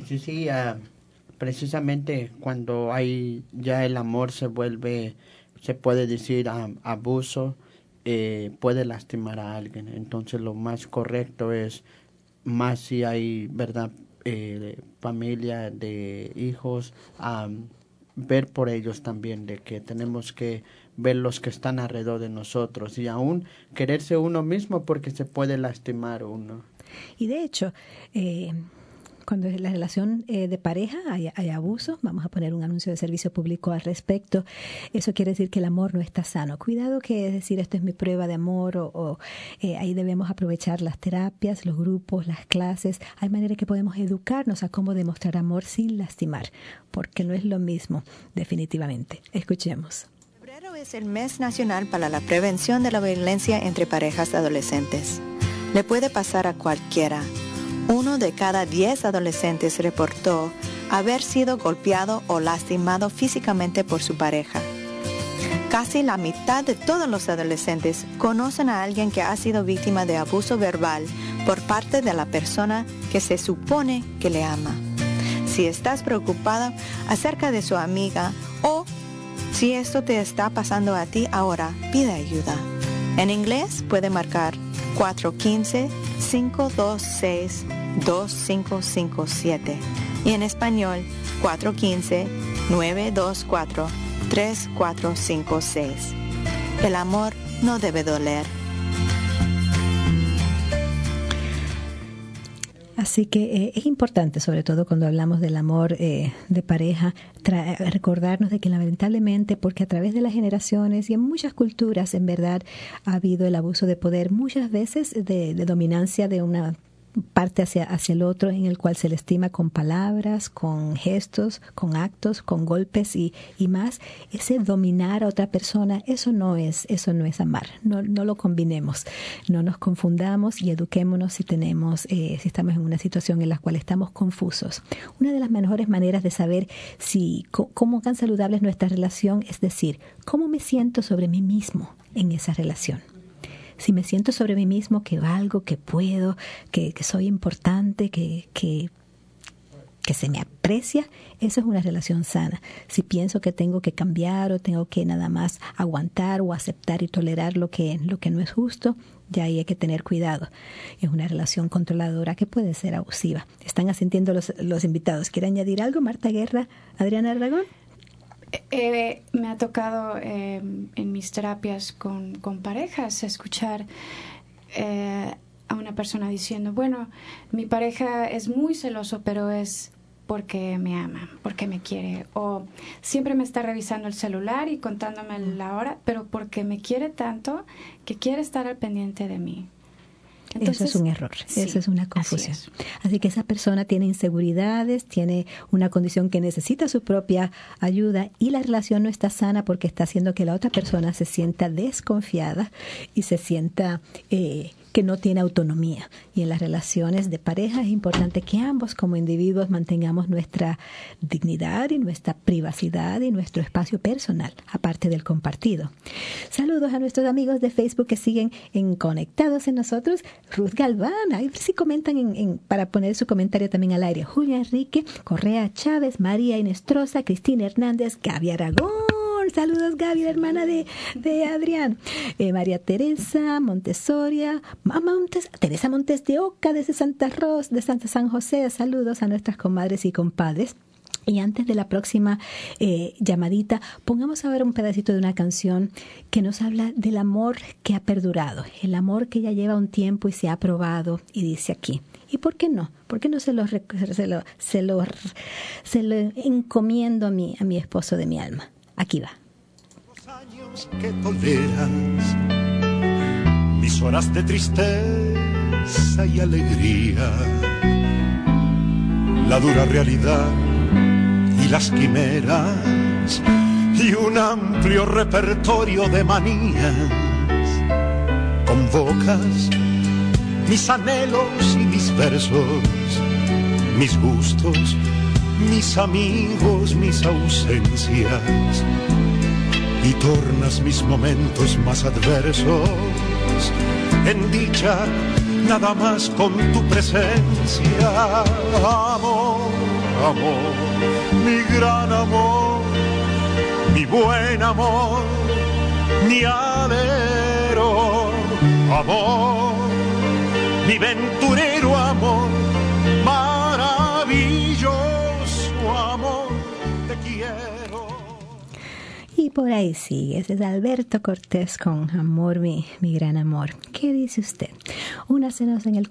Precisamente cuando hay ya el amor se puede decir abuso, puede lastimar a alguien. Entonces lo más correcto es, más si hay, ¿verdad?, familia, de hijos, ver por ellos también, de que tenemos que ver los que están alrededor de nosotros y aún quererse uno mismo, porque se puede lastimar uno. Y de hecho, cuando en la relación de pareja hay abuso, vamos a poner un anuncio de servicio público al respecto. Eso quiere decir que el amor no está sano. Cuidado, que es decir, esto es mi prueba de amor, o ahí debemos aprovechar las terapias, los grupos, las clases. Hay manera que podemos educarnos a cómo demostrar amor sin lastimar, porque no es lo mismo, definitivamente. Escuchemos. Febrero es el mes nacional para la prevención de la violencia entre parejas adolescentes. Le puede pasar a cualquiera. 1 de cada 10 adolescentes reportó haber sido golpeado o lastimado físicamente por su pareja. Casi la mitad de todos los adolescentes conocen a alguien que ha sido víctima de abuso verbal por parte de la persona que se supone que le ama. Si estás preocupada acerca de su amiga, o si esto te está pasando a ti ahora, pide ayuda. En inglés puede marcar 415-526-2557 y en español 415-924-3456. El amor no debe doler. Así que es importante, sobre todo cuando hablamos del amor de pareja, recordarnos de que lamentablemente, porque a través de las generaciones y en muchas culturas, en verdad, ha habido el abuso de poder, muchas veces de dominancia de una parte hacia el otro, en el cual se le estima con palabras, con gestos, con actos, con golpes y más. Ese dominar a otra persona, eso no es amar. No lo combinemos. No nos confundamos y eduquémonos si estamos en una situación en la cual estamos confusos. Una de las mejores maneras de saber cómo tan saludable es nuestra relación, es decir, cómo me siento sobre mí mismo en esa relación. Si me siento sobre mí mismo que valgo, que puedo, que soy importante, que se me aprecia, eso es una relación sana. Si pienso que tengo que cambiar o tengo que nada más aguantar o aceptar y tolerar lo que no es justo, ya ahí hay que tener cuidado. Es una relación controladora que puede ser abusiva. Están asintiendo los invitados. ¿Quiere añadir algo, Marta Guerra, Adriana Aragón? Me ha tocado en mis terapias con parejas escuchar a una persona diciendo, bueno, mi pareja es muy celoso, pero es porque me ama, porque me quiere, o siempre me está revisando el celular y contándome la hora, pero porque me quiere tanto que quiere estar al pendiente de mí. Entonces, eso es un error, sí, eso es una confusión. Así que esa persona tiene inseguridades, tiene una condición que necesita su propia ayuda y la relación no está sana porque está haciendo que la otra persona se sienta desconfiada y se sienta que no tiene autonomía. Y en las relaciones de pareja es importante que ambos como individuos mantengamos nuestra dignidad y nuestra privacidad y nuestro espacio personal, aparte del compartido. Saludos a nuestros amigos de Facebook que siguen conectados en nosotros. Ruth Galván, ahí sí comentan para poner su comentario también al aire. Julia Enrique, Correa Chávez, María Inestrosa, Cristina Hernández, Gaby Aragón. Saludos, Gaby, la hermana de Adrián. María Teresa Montesoria, Teresa Montes de Oca, desde Santa Rosa, de Santa San José. Saludos a nuestras comadres y compadres. Y antes de la próxima llamadita, pongamos a ver un pedacito de una canción que nos habla del amor que ha perdurado, el amor que ya lleva un tiempo y se ha probado, y dice aquí. ¿Y por qué no? ¿Por qué no se lo encomiendo a mi esposo de mi alma? Aquí va. Los años que toleras, mis horas de tristeza y alegría, la dura realidad y las quimeras y un amplio repertorio de manías. Convocas mis anhelos y mis versos, mis gustos, mis amigos, mis ausencias, y tornas mis momentos más adversos en dicha nada más con tu presencia. Amor, amor, mi gran amor, mi buen amor, mi alero, amor, mi venturero amor, maravilloso amor, te quiero. Y por ahí sigue, ese es Alberto Cortés con Amor, mi gran amor. ¿Qué dice usted? Únasenos en el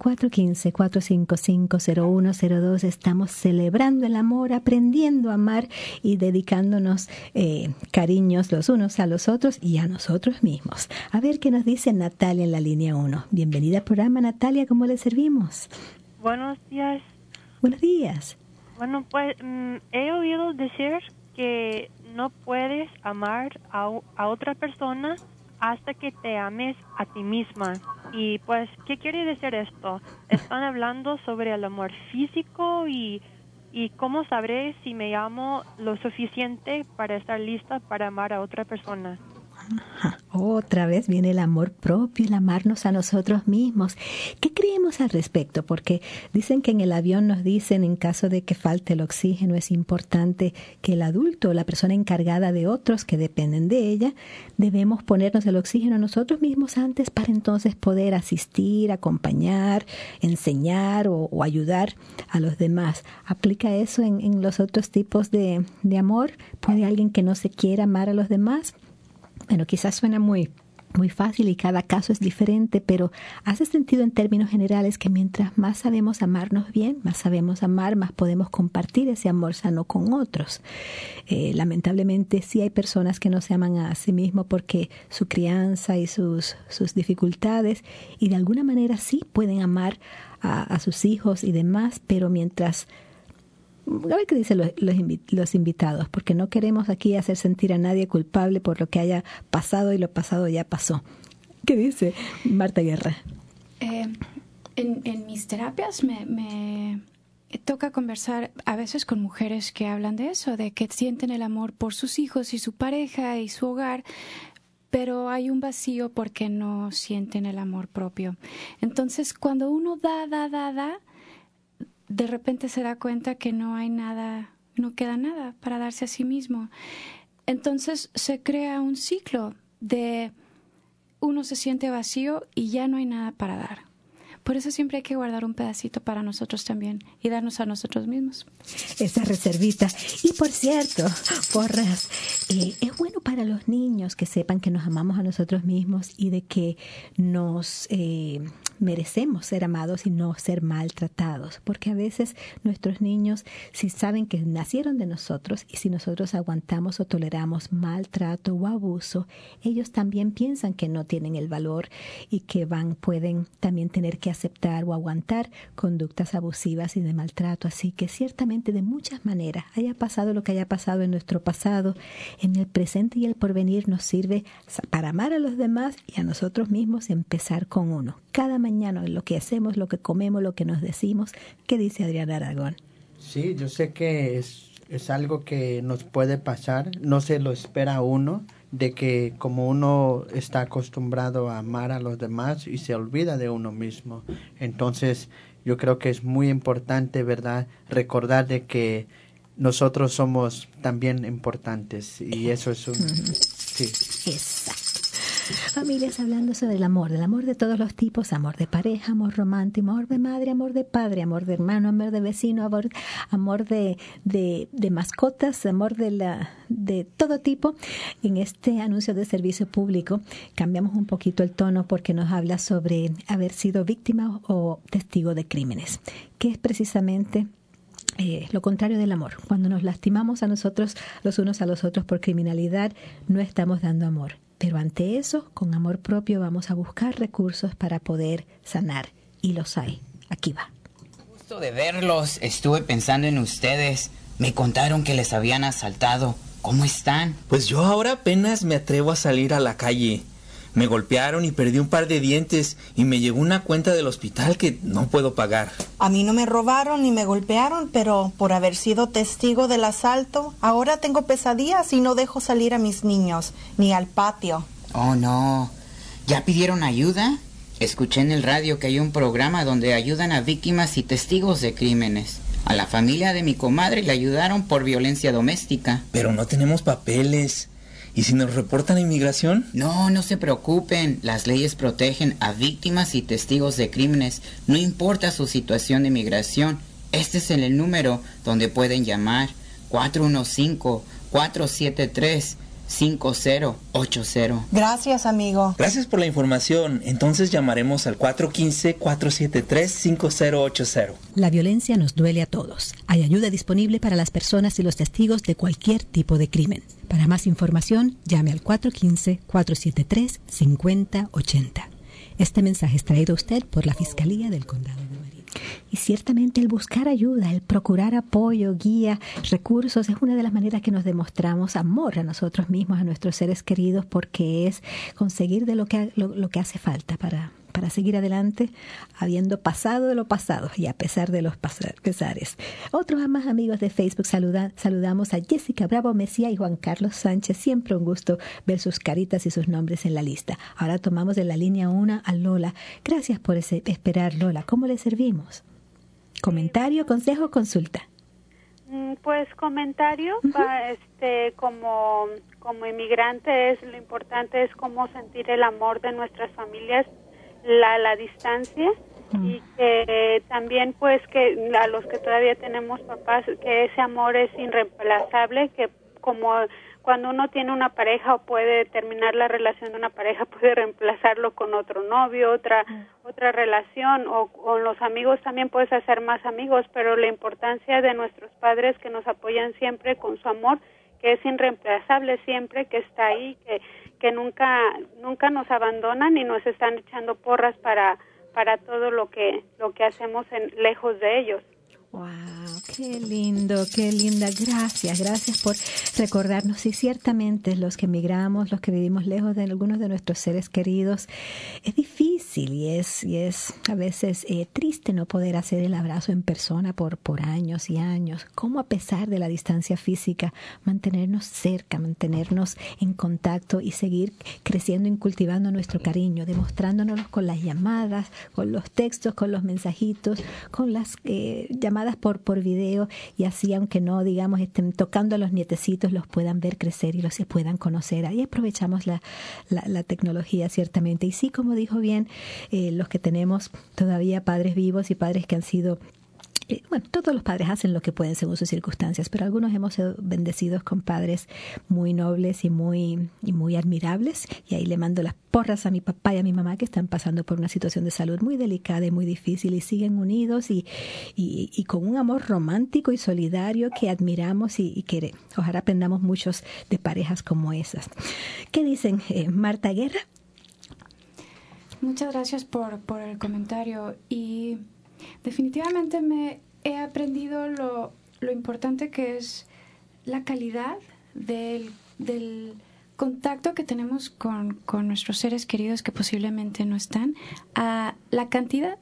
415-455-0102. Estamos celebrando el amor, aprendiendo a amar y dedicándonos cariños los unos a los otros y a nosotros mismos. A ver qué nos dice Natalia en la línea 1. Bienvenida al programa, Natalia, ¿cómo le servimos? Buenos días. Buenos días. Bueno, pues he oído decir que no puedes amar a otra persona hasta que te ames a ti misma. Y pues, ¿qué quiere decir esto? Están hablando sobre el amor físico y cómo sabré si me amo lo suficiente para estar lista para amar a otra persona. Ajá. Otra vez viene el amor propio, el amarnos a nosotros mismos. ¿Qué creemos al respecto? Porque dicen que en el avión nos dicen, en caso de que falte el oxígeno, es importante que el adulto, la persona encargada de otros que dependen de ella, debemos ponernos el oxígeno a nosotros mismos antes para entonces poder asistir, acompañar, enseñar o ayudar a los demás. ¿Aplica eso en los otros tipos de amor? ¿Puede alguien que no se quiera amar a los demás? Bueno, quizás suena muy muy fácil y cada caso es diferente, pero hace sentido en términos generales que mientras más sabemos amarnos bien, más sabemos amar, más podemos compartir ese amor sano con otros. Lamentablemente sí hay personas que no se aman a sí mismos porque su crianza y sus dificultades, y de alguna manera sí pueden amar a sus hijos y demás, pero mientras... A ver qué dicen los invitados, porque no queremos aquí hacer sentir a nadie culpable por lo que haya pasado, y lo pasado ya pasó. ¿Qué dice Marta Guerra? En mis terapias me toca conversar a veces con mujeres que hablan de eso, de que sienten el amor por sus hijos y su pareja y su hogar, pero hay un vacío porque no sienten el amor propio. Entonces, cuando uno da, de repente se da cuenta que no hay nada, no queda nada para darse a sí mismo. Entonces se crea un ciclo de uno se siente vacío y ya no hay nada para dar. Por eso siempre hay que guardar un pedacito para nosotros también y darnos a nosotros mismos. Esa reservita. Y por cierto, porras, es bueno para los niños que sepan que nos amamos a nosotros mismos y de que nos merecemos ser amados y no ser maltratados, porque a veces nuestros niños, si saben que nacieron de nosotros y si nosotros aguantamos o toleramos maltrato o abuso, ellos también piensan que no tienen el valor y que pueden también tener que aceptar o aguantar conductas abusivas y de maltrato. Así que ciertamente de muchas maneras, haya pasado lo que haya pasado en nuestro pasado, en el presente y el porvenir nos sirve para amar a los demás y a nosotros mismos, empezar con uno. Cada mañana lo que hacemos, lo que comemos, lo que nos decimos. ¿Qué dice Adriana Aragón? Sí, yo sé que es algo que nos puede pasar, no se lo espera uno, de que como uno está acostumbrado a amar a los demás y se olvida de uno mismo. Entonces yo creo que es muy importante, ¿verdad?, recordar de que nosotros somos también importantes, y eso es un... Sí. Exacto. Familias hablando sobre el amor de todos los tipos: amor de pareja, amor romántico, amor de madre, amor de padre, amor de hermano, amor de vecino, amor de mascotas, amor de todo tipo. En este anuncio de servicio público cambiamos un poquito el tono porque nos habla sobre haber sido víctima o testigo de crímenes, que es precisamente lo contrario del amor. Cuando nos lastimamos a nosotros, los unos a los otros por criminalidad, no estamos dando amor. Pero ante eso, con amor propio, vamos a buscar recursos para poder sanar. Y los hay. Aquí va. Gusto de verlos. Estuve pensando en ustedes. Me contaron que les habían asaltado. ¿Cómo están? Pues yo ahora apenas me atrevo a salir a la calle. Me golpearon y perdí un par de dientes y me llegó una cuenta del hospital que no puedo pagar. A mí no me robaron ni me golpearon, pero por haber sido testigo del asalto, ahora tengo pesadillas y no dejo salir a mis niños, ni al patio. Oh, no. ¿Ya pidieron ayuda? Escuché en el radio que hay un programa donde ayudan a víctimas y testigos de crímenes. A la familia de mi comadre le ayudaron por violencia doméstica. Pero no tenemos papeles. ¿Y si nos reportan a inmigración? No se preocupen. Las leyes protegen a víctimas y testigos de crímenes. No importa su situación de inmigración. Este es el número donde pueden llamar. 415-473-5080. Gracias, amigo. Gracias por la información. Entonces llamaremos al 415-473-5080. La violencia nos duele a todos. Hay ayuda disponible para las personas y los testigos de cualquier tipo de crimen. Para más información, llame al 415-473-5080. Este mensaje es traído a usted por la Fiscalía del Condado de Marin. Y ciertamente el buscar ayuda, el procurar apoyo, guía, recursos, es una de las maneras que nos demostramos amor a nosotros mismos, a nuestros seres queridos, porque es conseguir de lo que hace falta para seguir adelante, habiendo pasado de lo pasado y a pesar de los pesares. Otros más amigos de Facebook, saludamos a Jessica Bravo Mesía y Juan Carlos Sánchez. Siempre un gusto ver sus caritas y sus nombres en la lista. Ahora tomamos de la línea 1 a Lola. Gracias por esperar, Lola. ¿Cómo le servimos? ¿Comentario, consejo, consulta? Pues comentario, como inmigrante, lo importante es cómo sentir el amor de nuestras familias, la distancia, y que también pues que a los que todavía tenemos papás, que ese amor es irreemplazable, que como cuando uno tiene una pareja o puede terminar la relación de una pareja, puede reemplazarlo con otro novio, otra relación, o con los amigos también puedes hacer más amigos, pero la importancia de nuestros padres que nos apoyan siempre con su amor, que es irreemplazable siempre, que está ahí, que nunca nos abandonan y nos están echando porras para todo lo que hacemos lejos de ellos. Wow, qué lindo, qué linda. Gracias por recordarnos. Y ciertamente los que emigramos, los que vivimos lejos de algunos de nuestros seres queridos, es difícil y es a veces triste no poder hacer el abrazo en persona por años y años. Cómo a pesar de la distancia física, mantenernos cerca, mantenernos en contacto y seguir creciendo y cultivando nuestro cariño, demostrándonos con las llamadas, con los textos, con los mensajitos, con las llamadas por video, y así, aunque no, digamos, estén tocando a los nietecitos, los puedan ver crecer y los se puedan conocer. Ahí aprovechamos la tecnología, ciertamente. Y sí, como dijo bien, los que tenemos todavía padres vivos y padres que han sido bueno, todos los padres hacen lo que pueden según sus circunstancias, pero algunos hemos sido bendecidos con padres muy nobles y muy admirables, y ahí le mando las porras a mi papá y a mi mamá, que están pasando por una situación de salud muy delicada y muy difícil, y siguen unidos y con un amor romántico y solidario que admiramos y que ojalá aprendamos muchos de parejas como esas. ¿Qué dicen, Marta Guerra? Muchas gracias por el comentario, y definitivamente me he aprendido lo importante que es la calidad del contacto que tenemos con nuestros seres queridos que posiblemente no están, a la cantidad,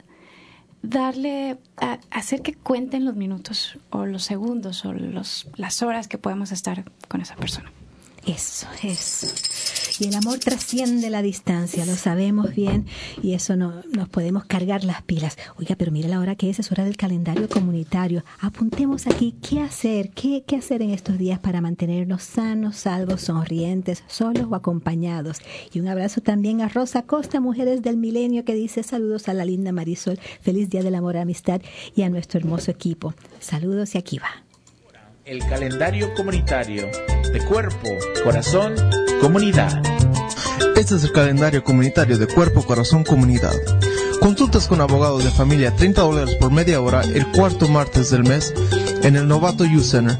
hacer que cuenten los minutos o los segundos o las horas que podemos estar con esa persona. Eso. Y el amor trasciende la distancia, lo sabemos bien, y eso nos podemos cargar las pilas. Oiga, pero mira la hora que es hora del calendario comunitario. Apuntemos aquí qué hacer en estos días para mantenernos sanos, salvos, sonrientes, solos o acompañados. Y un abrazo también a Rosa Costa, Mujeres del Milenio, que dice saludos a la linda Marisol, feliz Día del Amor y Amistad, y a nuestro hermoso equipo. Saludos, y aquí va. El calendario comunitario de Cuerpo, Corazón, Comunidad. Este es el calendario comunitario de Cuerpo, Corazón, Comunidad. Consultas con abogados de familia, $30 por media hora el cuarto martes del mes en el Novato Youth Center,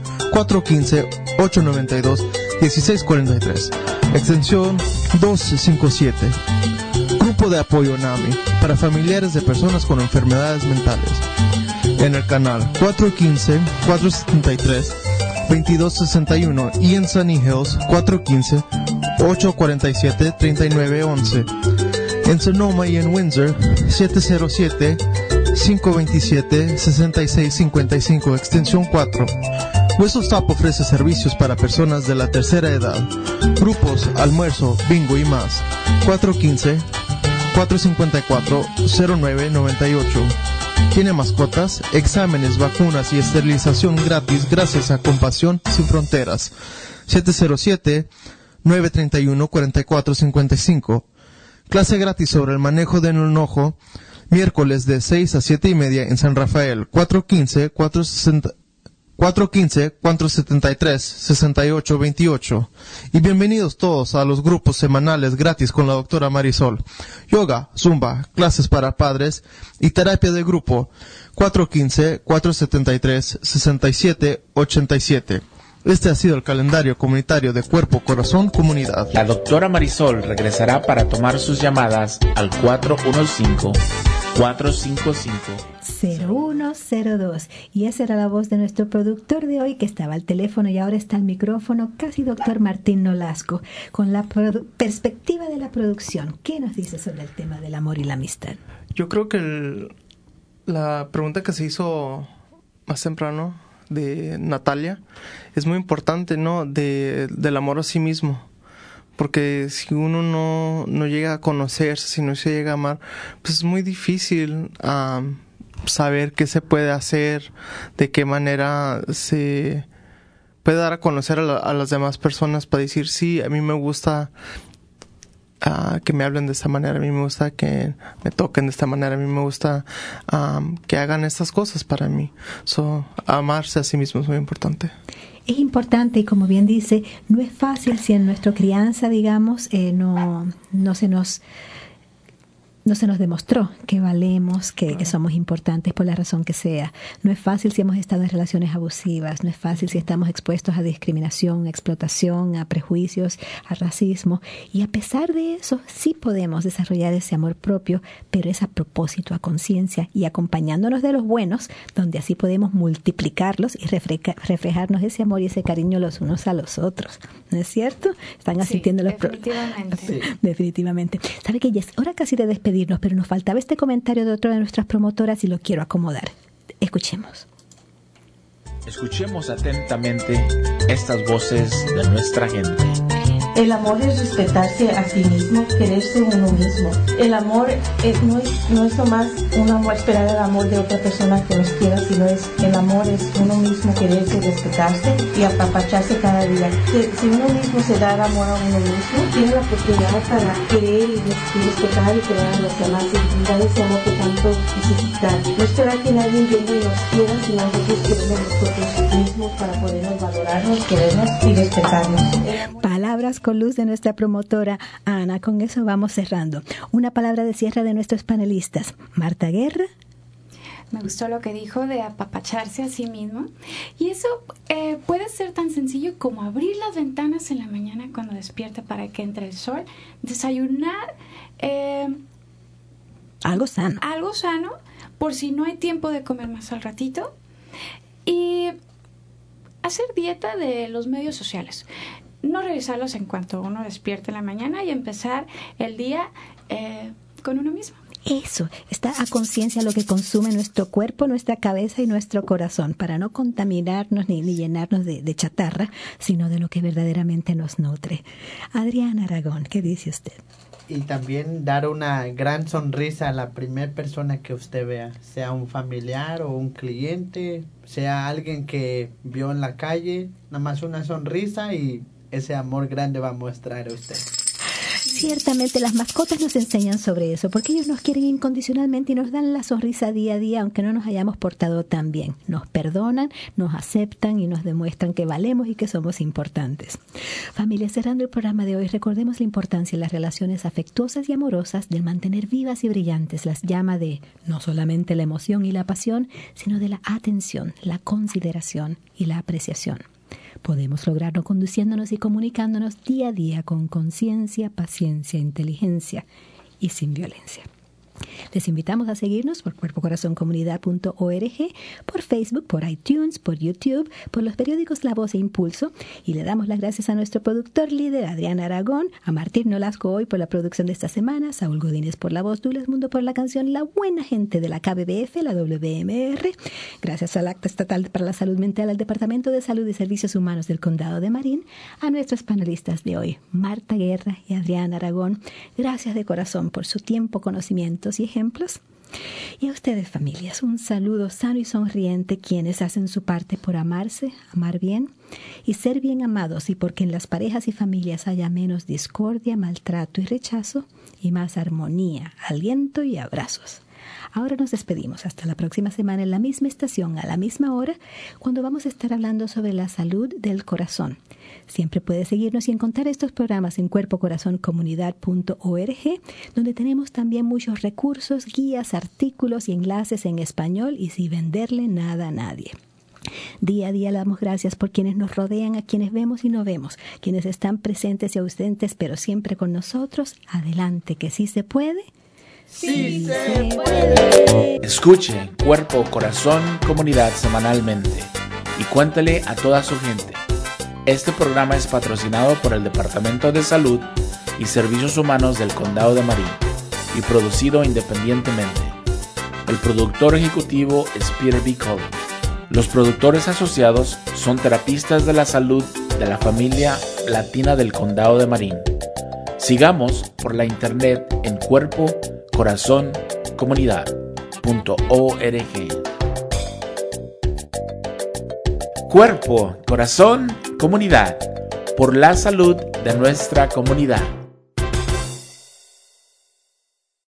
415-892-1643, extensión 257. Grupo de apoyo NAMI para familiares de personas con enfermedades mentales. En el canal 415-473-2261 y en Sunny Hills 415-847-3911. En Sonoma y en Windsor 707-527-6655 extensión 4. Whistle Stop ofrece servicios para personas de la tercera edad, grupos, almuerzo, bingo y más. 415-454-0998. Tiene mascotas, exámenes, vacunas y esterilización gratis gracias a Compasión Sin Fronteras. 707-931-4455. Clase gratis sobre el manejo del enojo, miércoles de 6 a 7:30 en San Rafael. 415-473-6828. Y bienvenidos todos a los grupos semanales gratis con la doctora Marisol. Yoga, zumba, clases para padres y terapia de grupo. 415-473-6787. Este ha sido el calendario comunitario de Cuerpo, Corazón, Comunidad. La doctora Marisol regresará para tomar sus llamadas al 415-455-0102. Y esa era la voz de nuestro productor de hoy, que estaba al teléfono y ahora está al micrófono, casi doctor Martín Nolasco, con la perspectiva de la producción. ¿Qué nos dice sobre el tema del amor y la amistad? Yo creo que la pregunta que se hizo más temprano de Natalia es muy importante, ¿no? Del amor a sí mismo. Porque si uno no llega a conocerse, si no se llega a amar, pues es muy difícil saber qué se puede hacer, de qué manera se puede dar a conocer a las demás personas para decir, sí, a mí me gusta que me hablen de esta manera, a mí me gusta que me toquen de esta manera, a mí me gusta que hagan estas cosas para mí. Amarse a sí mismo es muy importante. Es importante, y como bien dice, no es fácil si en nuestra crianza, digamos, no se nos demostró que valemos, que somos importantes por la razón que sea. No es fácil si hemos estado en relaciones abusivas, no es fácil si estamos expuestos a discriminación, a explotación, a prejuicios, a racismo. Y a pesar de eso, sí podemos desarrollar ese amor propio, pero es a propósito, a conciencia y acompañándonos de los buenos, donde así podemos multiplicarlos y reflejarnos ese amor y ese cariño los unos a los otros. ¿No es cierto? Están asintiendo los definitivamente. Sí. Definitivamente. ¿Sabe que ya es hora casi de despedirnos, pero nos faltaba este comentario de otra de nuestras promotoras y lo quiero acomodar? Escuchemos. Escuchemos atentamente estas voces de nuestra gente. El amor es respetarse a sí mismo, quererse uno mismo. El amor no es nomás un amor, esperar el amor de otra persona que nos quiera, sino el amor es uno mismo quererse, respetarse y apapacharse cada día. Si uno mismo se da el amor a uno mismo, tiene la oportunidad para querer y respetar y querer a los demás y dar ese amor que tanto necesitan. No esperar que nadie venga y nos quiera, sino nosotros queremos nosotros mismos para podernos valorarnos, querernos y respetarnos. Palabras con luz de nuestra promotora Ana. Con eso vamos cerrando. Una palabra de cierre de nuestros panelistas. Marta Guerra. Me gustó lo que dijo de apapacharse a sí mismo. Y eso puede ser tan sencillo como abrir las ventanas en la mañana cuando despierta para que entre el sol, desayunar. Algo sano. Algo sano, por si no hay tiempo de comer más al ratito. Y hacer dieta de los medios sociales. No revisarlos en cuanto uno despierte en la mañana y empezar el día con uno mismo. Eso, está a conciencia lo que consume nuestro cuerpo, nuestra cabeza y nuestro corazón, para no contaminarnos ni llenarnos de chatarra, sino de lo que verdaderamente nos nutre. Adriana Aragón, ¿qué dice usted? Y también dar una gran sonrisa a la primera persona que usted vea, sea un familiar o un cliente, sea alguien que vio en la calle, nada más una sonrisa y ese amor grande va a mostrar a usted. Ciertamente las mascotas nos enseñan sobre eso, porque ellos nos quieren incondicionalmente y nos dan la sonrisa día a día, aunque no nos hayamos portado tan bien. Nos perdonan, nos aceptan y nos demuestran que valemos y que somos importantes. Familia, cerrando el programa de hoy, recordemos la importancia de las relaciones afectuosas y amorosas, de mantener vivas y brillantes las llamas de no solamente la emoción y la pasión, sino de la atención, la consideración y la apreciación. Podemos lograrlo conduciéndonos y comunicándonos día a día con conciencia, paciencia, inteligencia y sin violencia. Les invitamos a seguirnos por cuerpocorazoncomunidad.org, por Facebook, por iTunes, por YouTube, por los periódicos La Voz e Impulso, y le damos las gracias a nuestro productor líder Adrián Aragón, a Martín Nolasco hoy por la producción de esta semana, Saúl Godínez por la voz, Douglas Mundo por la canción, la buena gente de la KBBF, la WMR, gracias al Acta Estatal para la Salud Mental, al Departamento de Salud y Servicios Humanos del Condado de Marín, a nuestros panelistas de hoy, Marta Guerra y Adrián Aragón. Gracias de corazón por su tiempo, conocimientos y ejemplos. Y a ustedes, familias, un saludo sano y sonriente, quienes hacen su parte por amarse, amar bien y ser bien amados, y porque en las parejas y familias haya menos discordia, maltrato y rechazo, y más armonía, aliento y abrazos. Ahora nos despedimos hasta la próxima semana en la misma estación, a la misma hora, cuando vamos a estar hablando sobre la salud del corazón. Siempre puede seguirnos y encontrar estos programas en cuerpocorazoncomunidad.org, donde tenemos también muchos recursos, guías, artículos y enlaces en español y sin venderle nada a nadie. Día a día le damos gracias por quienes nos rodean, a quienes vemos y no vemos, quienes están presentes y ausentes, pero siempre con nosotros. Adelante, que sí se puede. ¡Sí se puede! Escuche Cuerpo Corazón Comunidad semanalmente y cuéntale a toda su gente. Este programa es patrocinado por el Departamento de Salud y Servicios Humanos del Condado de Marín y producido independientemente. El productor ejecutivo es Peter B. Collins. Los productores asociados son terapistas de la salud de la familia latina del Condado de Marín. Sigamos por la internet en cuerpocorazoncomunidad.org. Cuerpo, corazón, comunidad, por la salud de nuestra comunidad.